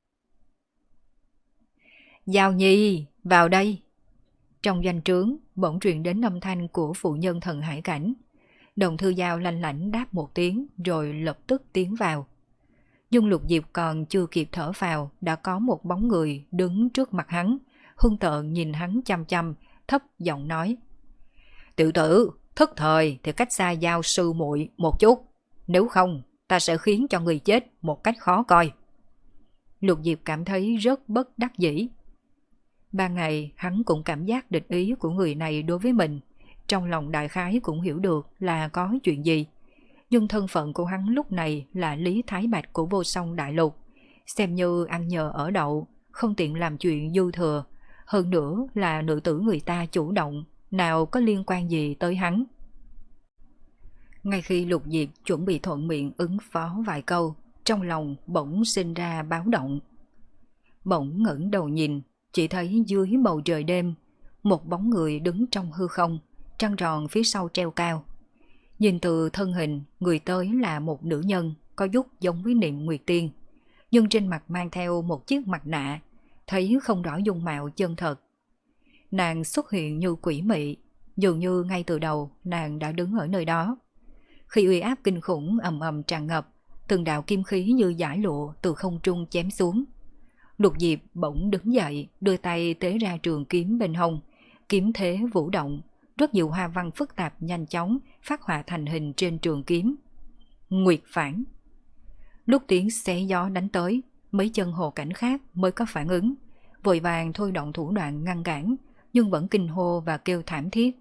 Giao Nhi, vào đây. Trong doanh trướng bỗng truyền đến âm thanh của phụ nhân thần hải cảnh. Đồng Thư Giao lanh lảnh đáp một tiếng rồi lập tức tiến vào. Nhưng Lục Diệp còn chưa kịp thở vào, đã có một bóng người đứng trước mặt hắn, hung tợn nhìn hắn chăm chăm, thấp giọng nói: Tiểu tử, thức thời thì cách xa Giao sư muội một chút, nếu không ta sẽ khiến cho người chết một cách khó coi. Lục Diệp cảm thấy rất bất đắc dĩ. Ban ngày hắn cũng cảm giác địch ý của người này đối với mình, trong lòng đại khái cũng hiểu được là có chuyện gì. Nhưng thân phận của hắn lúc này là Lý Thái Bạch của Vô Song Đại Lục, xem như ăn nhờ ở đậu, không tiện làm chuyện dư thừa. Hơn nữa là nữ tử người ta chủ động, nào có liên quan gì tới hắn. Ngay khi Lục Diệp chuẩn bị thuận miệng ứng phó vài câu, trong lòng bỗng sinh ra báo động. Bỗng ngẩng đầu nhìn, chỉ thấy dưới bầu trời đêm, một bóng người đứng trong hư không, trăng tròn phía sau treo cao. Nhìn từ thân hình, người tới là một nữ nhân, có chút giống với Niệm Nguyệt Tiên, nhưng trên mặt mang theo một chiếc mặt nạ, thấy không rõ dung mạo chân thật. Nàng xuất hiện như quỷ mị, dường như ngay từ đầu nàng đã đứng ở nơi đó. Khi uy áp kinh khủng ầm ầm tràn ngập, từng đạo kim khí như dải lụa từ không trung chém xuống. Lục Diệp bỗng đứng dậy, đưa tay tế ra trường kiếm bên hông, kiếm thế vũ động, rất nhiều hoa văn phức tạp nhanh chóng phát họa thành hình trên trường kiếm. Nguyệt phản. Lúc tiếng xé gió đánh tới, mấy chân hồ cảnh khác mới có phản ứng, vội vàng thôi động thủ đoạn ngăn cản, nhưng vẫn kinh hô và kêu thảm thiết.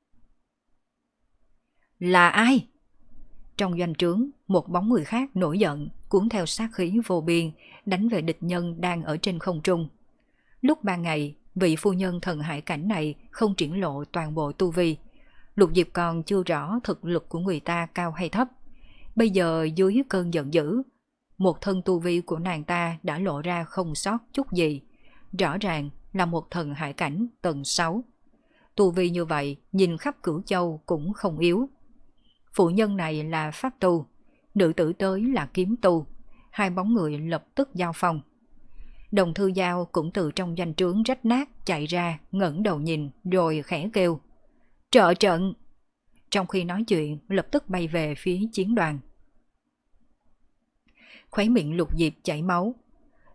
Là ai? Trong doanh trướng, một bóng người khác nổi giận, cuốn theo sát khí vô biên, đánh về địch nhân đang ở trên không trung. Lúc ban ngày, vị phu nhân thần hải cảnh này không triển lộ toàn bộ tu vi. Lục Diệp còn chưa rõ thực lực của người ta cao hay thấp. Bây giờ dưới cơn giận dữ, một thân tu vi của nàng ta đã lộ ra không sót chút gì. Rõ ràng là một thần hải cảnh tầng sáu. Tu vi như vậy, nhìn khắp Cửu Châu cũng không yếu. Phụ nhân này là pháp tu, nữ tử tới là kiếm tu. Hai bóng người lập tức giao phong. Đồng Thư Giao cũng từ trong doanh trướng rách nát chạy ra, ngẩng đầu nhìn rồi khẽ kêu: Trợ trận! Trong khi nói chuyện, lập tức bay về phía chiến đoàn. Khóe miệng Lục Diệp chảy máu.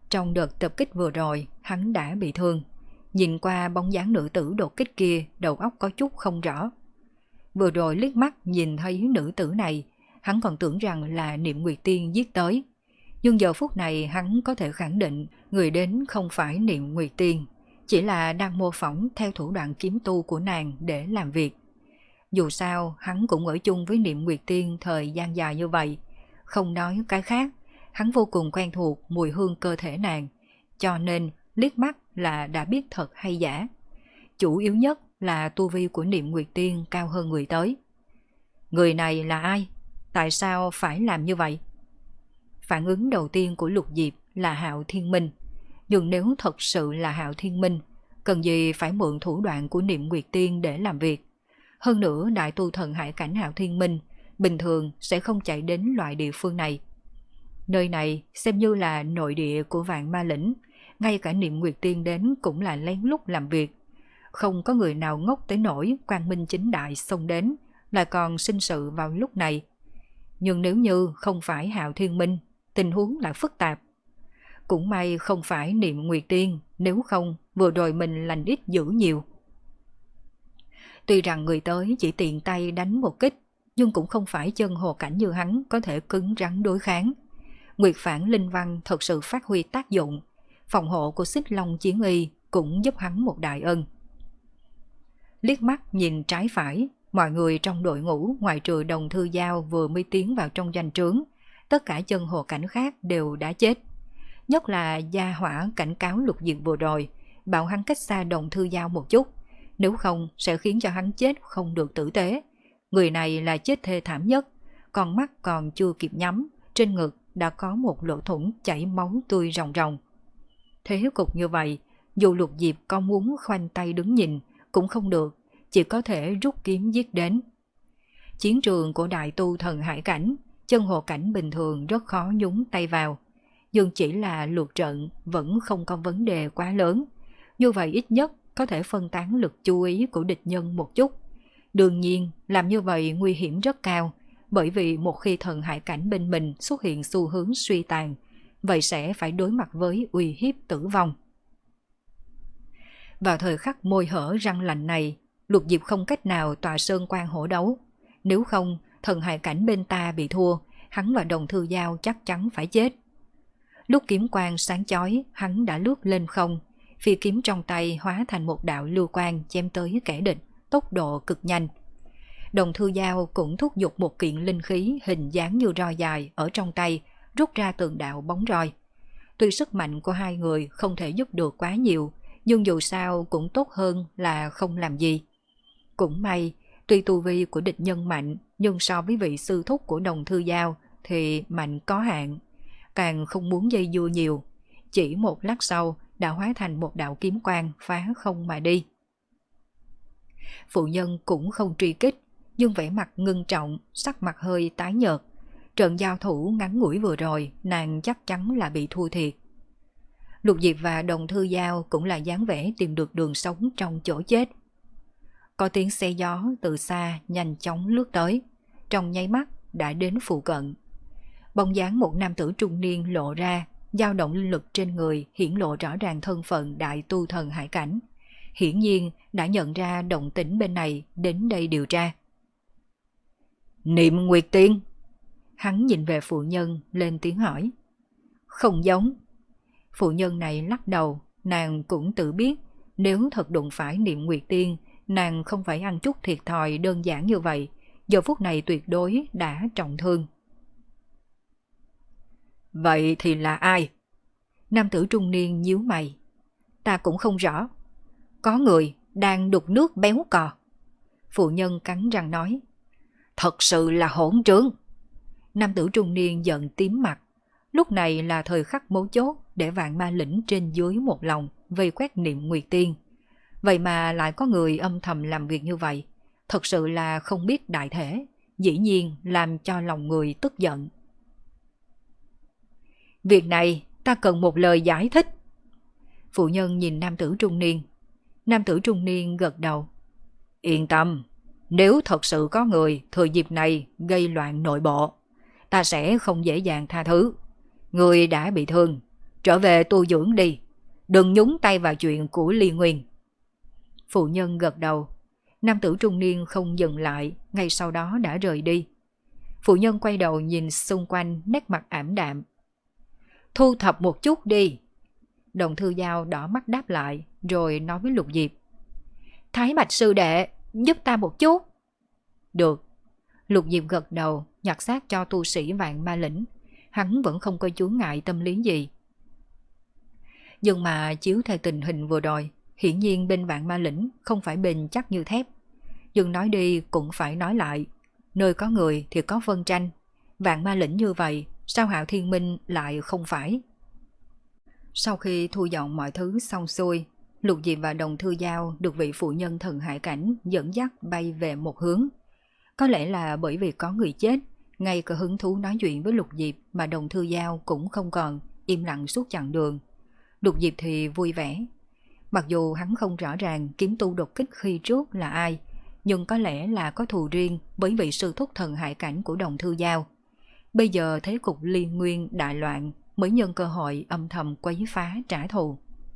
Trong đợt tập kích vừa rồi, hắn đã bị thương. Nhìn qua bóng dáng nữ tử đột kích kia, đầu óc có chút không rõ. Vừa rồi liếc mắt nhìn thấy nữ tử này, hắn còn tưởng rằng là Niệm Nguyệt Tiên giết tới. Nhưng giờ phút này hắn có thể khẳng định người đến không phải Niệm Nguyệt Tiên, chỉ là đang mô phỏng theo thủ đoạn kiếm tu của nàng để làm việc. Dù sao, hắn cũng ở chung với Niệm Nguyệt Tiên thời gian dài như vậy. Không nói cái khác, hắn vô cùng quen thuộc mùi hương cơ thể nàng, cho nên liếc mắt là đã biết thật hay giả. Chủ yếu nhất là tu vi của Niệm Nguyệt Tiên cao hơn người tới. Người này là ai? Tại sao phải làm như vậy? Phản ứng đầu tiên của Lục Diệp là Hạo Thiên Minh. Nhưng nếu thật sự là Hạo Thiên Minh, cần gì phải mượn thủ đoạn của Niệm Nguyệt Tiên để làm việc? Hơn nữa, đại tu thần hải cảnh Hạo Thiên Minh bình thường sẽ không chạy đến loại địa phương này. Nơi này xem như là nội địa của Vạn Ma Lĩnh, ngay cả Niệm Nguyệt Tiên đến cũng là lén lút làm việc. Không có người nào ngốc tới nỗi quang minh chính đại xông đến, lại còn sinh sự vào lúc này. Nhưng nếu như không phải Hạo Thiên Minh, tình huống lại phức tạp. Cũng may không phải Niệm Nguyệt Tiên, nếu không vừa rồi mình lành ít dữ nhiều. Tuy rằng người tới chỉ tiện tay đánh một kích, nhưng cũng không phải chân hồ cảnh như hắn có thể cứng rắn đối kháng. Nguyệt Phản Linh Văn thật sự phát huy tác dụng, phòng hộ của Xích Long Chiến Y cũng giúp hắn một đại ân. Liếc mắt nhìn trái phải, mọi người trong đội ngũ ngoài trừ Đồng Thư Giao vừa mới tiến vào trong doanh trướng, tất cả chân hồ cảnh khác đều đã chết. Nhất là Gia Hỏa cảnh cáo Lục Diệp vừa rồi, bảo hắn cách xa Đồng Thư Giao một chút, nếu không sẽ khiến cho hắn chết không được tử tế. Người này là chết thê thảm nhất, con mắt còn chưa kịp nhắm, trên ngực đã có một lỗ thủng chảy máu tươi ròng ròng. Thế cục như vậy, dù Lục Diệp có muốn khoanh tay đứng nhìn cũng không được, chỉ có thể rút kiếm giết đến. Chiến trường của đại tu thần hải cảnh, chân hồ cảnh bình thường rất khó nhúng tay vào. Nhưng chỉ là lượt trận vẫn không có vấn đề quá lớn. Như vậy ít nhất có thể phân tán lực chú ý của địch nhân một chút. Đương nhiên, làm như vậy nguy hiểm rất cao, bởi vì một khi thần hải cảnh bên mình xuất hiện xu hướng suy tàn, vậy sẽ phải đối mặt với uy hiếp tử vong. Vào thời khắc môi hở răng lạnh này, Lục Diệp không cách nào tọa sơn quan hổ đấu. Nếu không, thần hải cảnh bên ta bị thua, hắn và Đồng Thư Giao chắc chắn phải chết. Lúc kiếm quang sáng chói, hắn đã lướt lên không, phi kiếm trong tay hóa thành một đạo lưu quang chém tới kẻ địch, tốc độ cực nhanh. Đồng Thư Giao cũng thúc giục một kiện linh khí hình dáng như roi dài ở trong tay, rút ra từng đạo bóng roi. Tuy sức mạnh của hai người không thể giúp được quá nhiều, nhưng dù sao cũng tốt hơn là không làm gì. Cũng may, tuy tu vi của địch nhân mạnh, nhưng so với vị sư thúc của Đồng Thư Giao thì mạnh có hạn. Càng không muốn dây dưa nhiều, chỉ một lát sau đã hóa thành một đạo kiếm quang phá không mà đi. Phụ nhân cũng không truy kích, nhưng vẻ mặt ngưng trọng, sắc mặt hơi tái nhợt. Trận giao thủ ngắn ngủi vừa rồi, nàng chắc chắn là bị thua thiệt. Lục Diệp và Đồng Thư Giao cũng là dáng vẻ tìm được đường sống trong chỗ chết. Có tiếng xe gió từ xa nhanh chóng lướt tới, trong nháy mắt đã đến phụ cận. Bóng dáng một nam tử trung niên lộ ra, dao động linh lực trên người hiển lộ rõ ràng thân phận đại tu thần hải cảnh. Hiển nhiên đã nhận ra động tĩnh bên này, đến đây điều tra. Niệm Nguyệt Tiên. Hắn nhìn về phụ nhân lên tiếng hỏi. Không giống. Phụ nhân này lắc đầu, nàng cũng tự biết nếu thật đụng phải Niệm Nguyệt Tiên, nàng không phải ăn chút thiệt thòi đơn giản như vậy, giờ phút này tuyệt đối đã trọng thương. Vậy thì là ai? Nam tử trung niên nhíu mày. Ta cũng không rõ. Có người đang đục nước béo cò. Phụ nhân cắn răng nói. Thật sự là hỗn trướng. Nam tử trung niên giận tím mặt. Lúc này là thời khắc mấu chốt để Vạn Ma Lĩnh trên dưới một lòng vây quét Niệm Nguyệt Tiên. Vậy mà lại có người âm thầm làm việc như vậy. Thật sự là không biết đại thể, dĩ nhiên làm cho lòng người tức giận. Việc này ta cần một lời giải thích. Phụ nhân nhìn nam tử trung niên. Nam tử trung niên gật đầu. Yên tâm, nếu thật sự có người thừa dịp này gây loạn nội bộ, ta sẽ không dễ dàng tha thứ. Người đã bị thương, trở về tu dưỡng đi, đừng nhúng tay vào chuyện của Ly Nguyên. Phụ nhân gật đầu. Nam tử trung niên không dừng lại, ngay sau đó đã rời đi. Phụ nhân quay đầu nhìn xung quanh, nét mặt ảm đạm. Thu thập một chút đi. Đồng Thư Giao đỏ mắt đáp lại, rồi nói với Lục Diệp. Thái Bạch sư đệ, giúp ta một chút. Được. Lục Diệp gật đầu, nhặt xác cho tu sĩ Vạn Ma Lĩnh. Hắn vẫn không có chướng ngại tâm lý gì. Nhưng mà chiếu theo tình hình vừa rồi, hiển nhiên bên Vạn Ma Lĩnh không phải bền chắc như thép. Nhưng nói đi cũng phải nói lại, nơi có người thì có phân tranh. Vạn Ma Lĩnh như vậy, sao Hạo Thiên Minh lại không phải? Sau khi thu dọn mọi thứ xong xuôi, Lục Diệp và Đồng Thư Giao được vị phụ nhân thần hải cảnh dẫn dắt bay về một hướng. Có lẽ là bởi vì có người chết, ngay cả hứng thú nói chuyện với Lục Diệp mà Đồng Thư Giao cũng không còn, im lặng suốt chặng đường. Lục Diệp thì vui vẻ. Mặc dù hắn không rõ ràng kiếm tu đột kích khi trước là ai, nhưng có lẽ là có thù riêng với vị sư thúc thần hải cảnh của Đồng Thư Giao. Bây giờ thế cục liên nguyên đại loạn mới nhân cơ hội âm thầm quấy phá trả thù.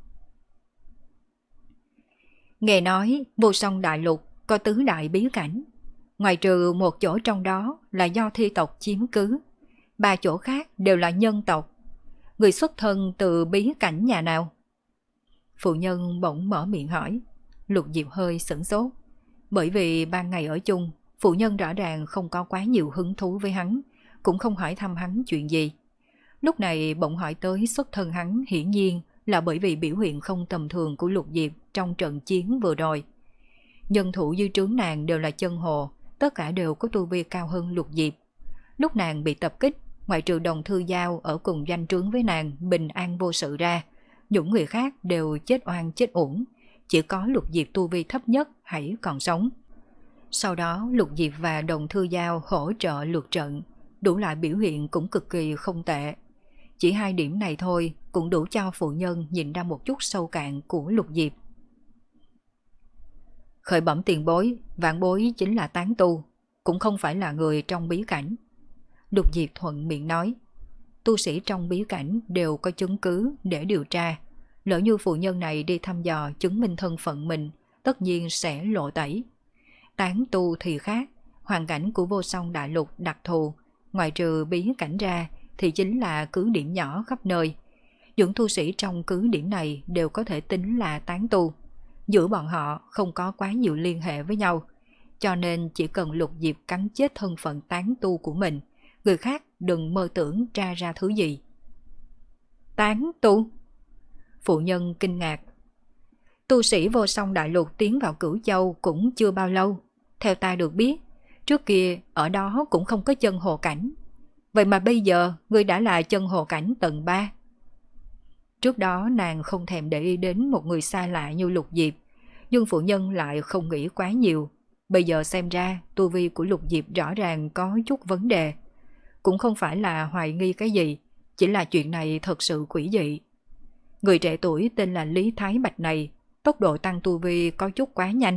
Nghe nói Vô Song Đại Lục có tứ đại bí cảnh, ngoài trừ một chỗ trong đó là do thi tộc chiếm cứ, ba chỗ khác đều là nhân tộc. Người xuất thân từ bí cảnh nhà nào? Phụ nhân bỗng mở miệng hỏi. Lục Diệp hơi sửng sốt. Bởi vì ban ngày ở chung, phụ nhân rõ ràng không có quá nhiều hứng thú với hắn, cũng không hỏi thăm hắn chuyện gì. Lúc này bỗng hỏi tới xuất thân hắn, hiển nhiên là bởi vì biểu hiện không tầm thường của Lục Diệp trong trận chiến vừa rồi. Nhân thủ dưới trướng nàng đều là chân hồ, tất cả đều có tu vi cao hơn Lục Diệp. Lúc nàng bị tập kích, ngoại trừ Đồng Thư Giao ở cùng danh trướng với nàng bình an vô sự ra, những người khác đều chết oan chết uổng, chỉ có Lục Diệp tu vi thấp nhất hãy còn sống. Sau đó Lục Diệp và Đồng Thư Giao hỗ trợ lượt trận, đủ loại biểu hiện cũng cực kỳ không tệ. Chỉ hai điểm này thôi cũng đủ cho phụ nhân nhìn ra một chút sâu cạn của Lục Diệp. Khởi bẩm tiền bối, vạn bối chính là tán tu, cũng không phải là người trong bí cảnh. Lục Diệp thuận miệng nói. Tu sĩ trong bí cảnh đều có chứng cứ để điều tra. Lỡ như phụ nhân này đi thăm dò chứng minh thân phận mình, tất nhiên sẽ lộ tẩy. Tán tu thì khác, hoàn cảnh của Vô Song Đại Lục đặc thù, ngoài trừ bí cảnh ra thì chính là cứ điểm nhỏ khắp nơi. Những tu sĩ trong cứ điểm này đều có thể tính là tán tu. Giữa bọn họ không có quá nhiều liên hệ với nhau, cho nên chỉ cần Lục Diệp cắn chết thân phận tán tu của mình, người khác đừng mơ tưởng tra ra thứ gì. Tán tu? Phụ nhân kinh ngạc. Tu sĩ Vô Song Đại Lục tiến vào Cửu Châu cũng chưa bao lâu. Theo ta được biết, trước kia ở đó cũng không có chân hồ cảnh. Vậy mà bây giờ ngươi đã là chân hồ cảnh tầng ba. Trước đó nàng không thèm để ý đến một người xa lạ như Lục Diệp, nhưng phụ nhân lại không nghĩ quá nhiều. Bây giờ xem ra tu vi của Lục Diệp rõ ràng có chút vấn đề. Cũng không phải là hoài nghi cái gì, chỉ là chuyện này thật sự quỷ dị. Người trẻ tuổi tên là Lý Thái Bạch này, tốc độ tăng tu vi có chút quá nhanh.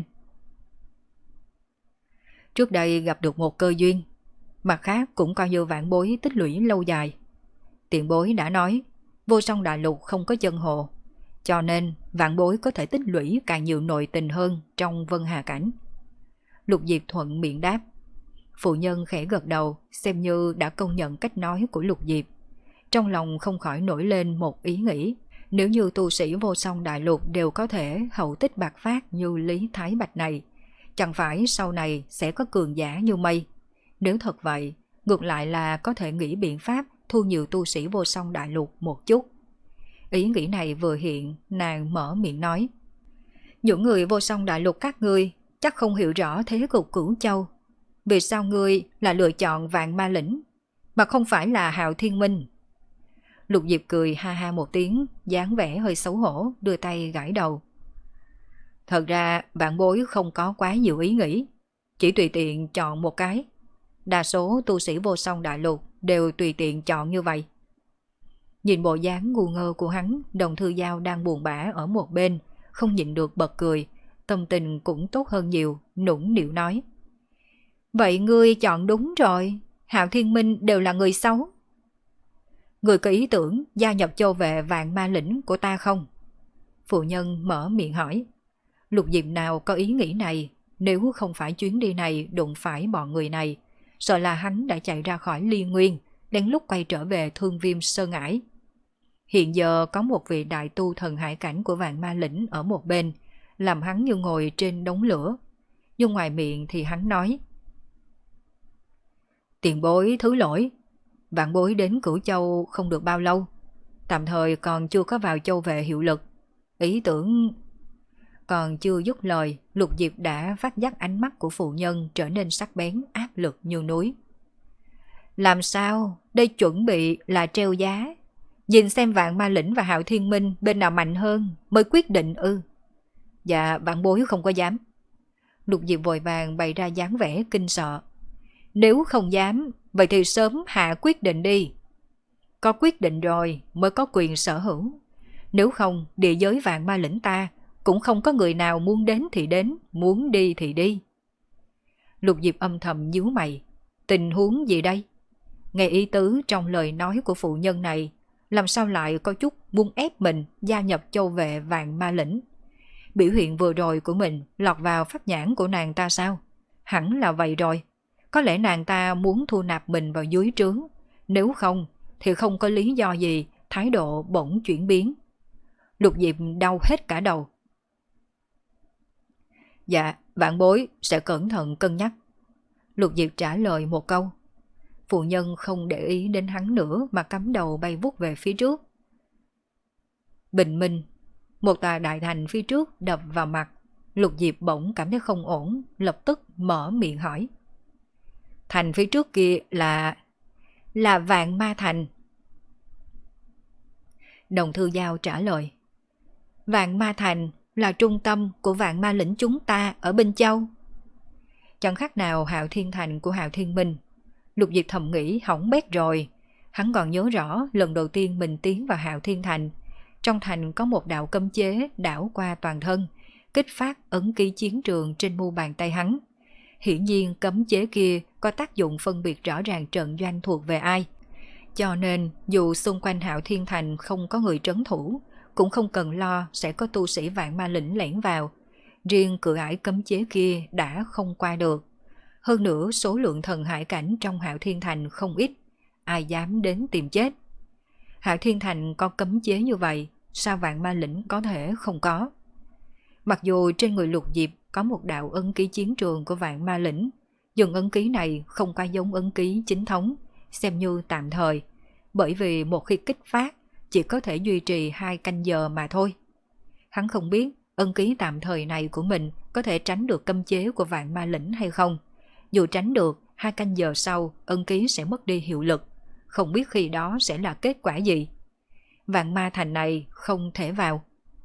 Trước đây gặp được một cơ duyên, mặt khác cũng coi như vạn bối tích lũy lâu dài. Tiền bối đã nói, Vô Song Đại Lục không có chân hồ, cho nên vạn bối có thể tích lũy càng nhiều nội tình hơn trong Vân Hà Cảnh. Lục Diệp thuận miệng đáp. Phụ nhân khẽ gật đầu, xem như đã công nhận cách nói của Lục Diệp. Trong lòng không khỏi nổi lên một ý nghĩ, nếu như tu sĩ Vô Song Đại Lục đều có thể hậu tích bạc phát như Lý Thái Bạch này, chẳng phải sau này sẽ có cường giả như mây. Nếu thật vậy, ngược lại là có thể nghĩ biện pháp thu nhiều tu sĩ Vô Song Đại Lục một chút. Ý nghĩ này vừa hiện, nàng mở miệng nói. Những người Vô Song Đại Lục các ngươi chắc không hiểu rõ thế cục Cửu Châu. Vì sao ngươi là lựa chọn Vạn Ma Lĩnh, mà không phải là Hạo Thiên Minh? Lục Diệp cười ha ha một tiếng, dáng vẻ hơi xấu hổ, đưa tay gãi đầu. Thật ra vạn bối không có quá nhiều ý nghĩ, chỉ tùy tiện chọn một cái. Đa số tu sĩ Vô Song Đại Lục đều tùy tiện chọn như vậy. Nhìn bộ dáng ngu ngơ của hắn, Đồng Thư Giao đang buồn bã ở một bên, không nhịn được bật cười, tâm tình cũng tốt hơn nhiều, nũng nịu nói. Vậy ngươi chọn đúng rồi, Hạo Thiên Minh đều là người xấu. Người có ý tưởng gia nhập châu vệ vạn ma lĩnh của ta không? Phụ nhân mở miệng hỏi. Lục Diệp nào có ý nghĩ này, nếu không phải chuyến đi này đụng phải bọn người này, sợ là hắn đã chạy ra khỏi Liên Nguyên, đến lúc quay trở về Thương Viêm Sơn Ải. Hiện giờ có một vị đại tu thần hải cảnh của vạn ma lĩnh ở một bên, làm hắn như ngồi trên đống lửa. Nhưng ngoài miệng thì hắn nói: Tiền bối thứ lỗi, vạn bối đến Cửu Châu không được bao lâu, tạm thời còn chưa có vào châu vệ hiệu lực. Ý tưởng... Còn chưa dứt lời, Lục Diệp đã phát giác ánh mắt của phụ nhân trở nên sắc bén, áp lực như núi. Làm sao? Đây chuẩn bị là treo giá. Nhìn xem vạn ma lĩnh và Hạo Thiên Minh bên nào mạnh hơn mới quyết định ư? Dạ, vạn bối không có dám. Lục Diệp vội vàng bày ra dáng vẻ kinh sợ. Nếu không dám, vậy thì sớm hạ quyết định đi. Có quyết định rồi mới có quyền sở hữu. Nếu không, địa giới vạn ma lĩnh ta cũng không có người nào muốn đến thì đến, muốn đi thì đi. Lục Diệp âm thầm nhíu mày. Tình huống gì đây? Nghe ý tứ trong lời nói của phụ nhân này, làm sao lại có chút muốn ép mình gia nhập châu vệ vạn ma lĩnh? Biểu hiện vừa rồi của mình lọt vào pháp nhãn của nàng ta sao? Hẳn là vậy rồi. Có lẽ nàng ta muốn thu nạp mình vào dưới trướng. Nếu không thì không có lý do gì thái độ bỗng chuyển biến. Lục Diệp đau hết cả đầu. Dạ, vạn bối sẽ cẩn thận cân nhắc. Lục Diệp trả lời một câu. Phụ nhân không để ý đến hắn nữa mà cắm đầu bay vút về phía trước. Bình minh, một tòa đại thành phía trước đập vào mặt. Lục Diệp bỗng cảm thấy không ổn, lập tức mở miệng hỏi. Thành phía trước kia là... là Vạn Ma Thành. Đồng Thư Giao trả lời. Vạn Ma Thành là trung tâm của vạn ma lĩnh chúng ta ở Bình Châu. Chẳng khác nào Hạo Thiên Thành của Hạo Thiên Minh. Lục Diệp thầm nghĩ hỏng bét rồi. Hắn còn nhớ rõ lần đầu tiên mình tiến vào Hạo Thiên Thành. Trong thành có một đạo cấm chế đảo qua toàn thân, kích phát ấn ký chiến trường trên mu bàn tay hắn. Hiển nhiên cấm chế kia có tác dụng phân biệt rõ ràng trận doanh thuộc về ai. Cho nên dù xung quanh Hạo Thiên Thành không có người trấn thủ, cũng không cần lo sẽ có tu sĩ vạn ma lĩnh lẻn vào. Riêng cửa ải cấm chế kia đã không qua được. Hơn nữa số lượng thần hải cảnh trong Hạo Thiên Thành không ít, ai dám đến tìm chết. Hạo Thiên Thành có cấm chế như vậy, sao vạn ma lĩnh có thể không có? Mặc dù trên người Lục Diệp có một đạo ấn ký chiến trường của vạn ma lĩnh, nhưng ấn ký này không qua giống ấn ký chính thống, xem như tạm thời, bởi vì một khi kích phát chỉ có thể duy trì hai canh giờ mà thôi. Hắn không biết ấn ký tạm thời này của mình có thể tránh được cấm chế của vạn ma lĩnh hay không. Dù tránh được, hai canh giờ sau ấn ký sẽ mất đi hiệu lực, không biết khi đó sẽ là kết quả gì. Vạn ma thành này không thể vào.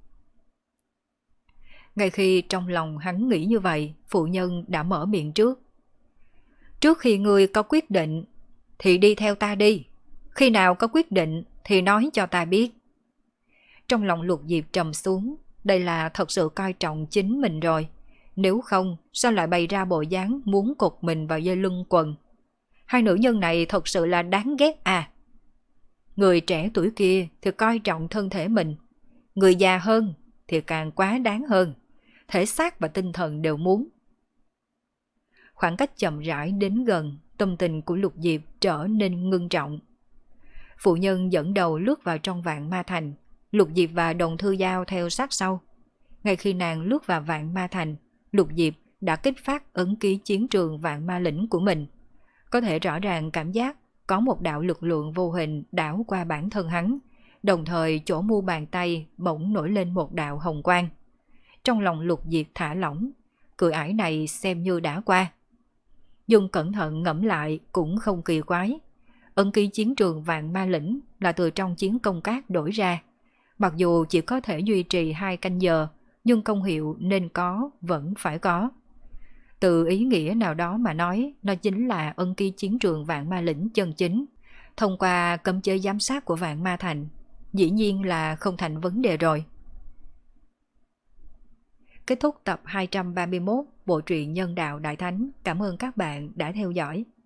Ngay khi trong lòng hắn nghĩ như vậy, phụ nhân đã mở miệng trước. Trước khi ngươi có quyết định thì đi theo ta đi. Khi nào có quyết định thì nói cho ta biết. Trong lòng Lục Diệp trầm xuống, đây là thật sự coi trọng chính mình rồi. Nếu không, sao lại bày ra bộ dáng muốn cột mình vào dây lưng quần? Hai nữ nhân này thật sự là đáng ghét à. Người trẻ tuổi kia thì coi trọng thân thể mình, người già hơn thì càng quá đáng hơn. Thể xác và tinh thần đều muốn. Khoảng cách chậm rãi đến gần, tâm tình của Lục Diệp trở nên ngưng trọng. Phụ nhân dẫn đầu lướt vào trong vạn ma thành, Lục Diệp và Đồng Thư Giao theo sát sau. Ngay khi nàng lướt vào vạn ma thành, Lục Diệp đã kích phát ấn ký chiến trường vạn ma lĩnh của mình. Có thể rõ ràng cảm giác có một đạo lực lượng vô hình đảo qua bản thân hắn, đồng thời chỗ mu bàn tay bỗng nổi lên một đạo hồng quang. Trong lòng Lục Diệp thả lỏng, cửa ải này xem như đã qua. Nhưng cẩn thận ngẫm lại cũng không kỳ quái. Ấn ký chiến trường vạn ma lĩnh là từ trong chiến công cát đổi ra. Mặc dù chỉ có thể duy trì hai canh giờ, nhưng công hiệu nên có vẫn phải có. Từ ý nghĩa nào đó mà nói, nó chính là ấn ký chiến trường vạn ma lĩnh chân chính. Thông qua cấm chế giám sát của vạn ma thành, dĩ nhiên là không thành vấn đề rồi. Kết thúc tập hai trăm ba mươi mốt bộ truyện Nhân Đạo Đại Thánh. Cảm ơn các bạn đã theo dõi.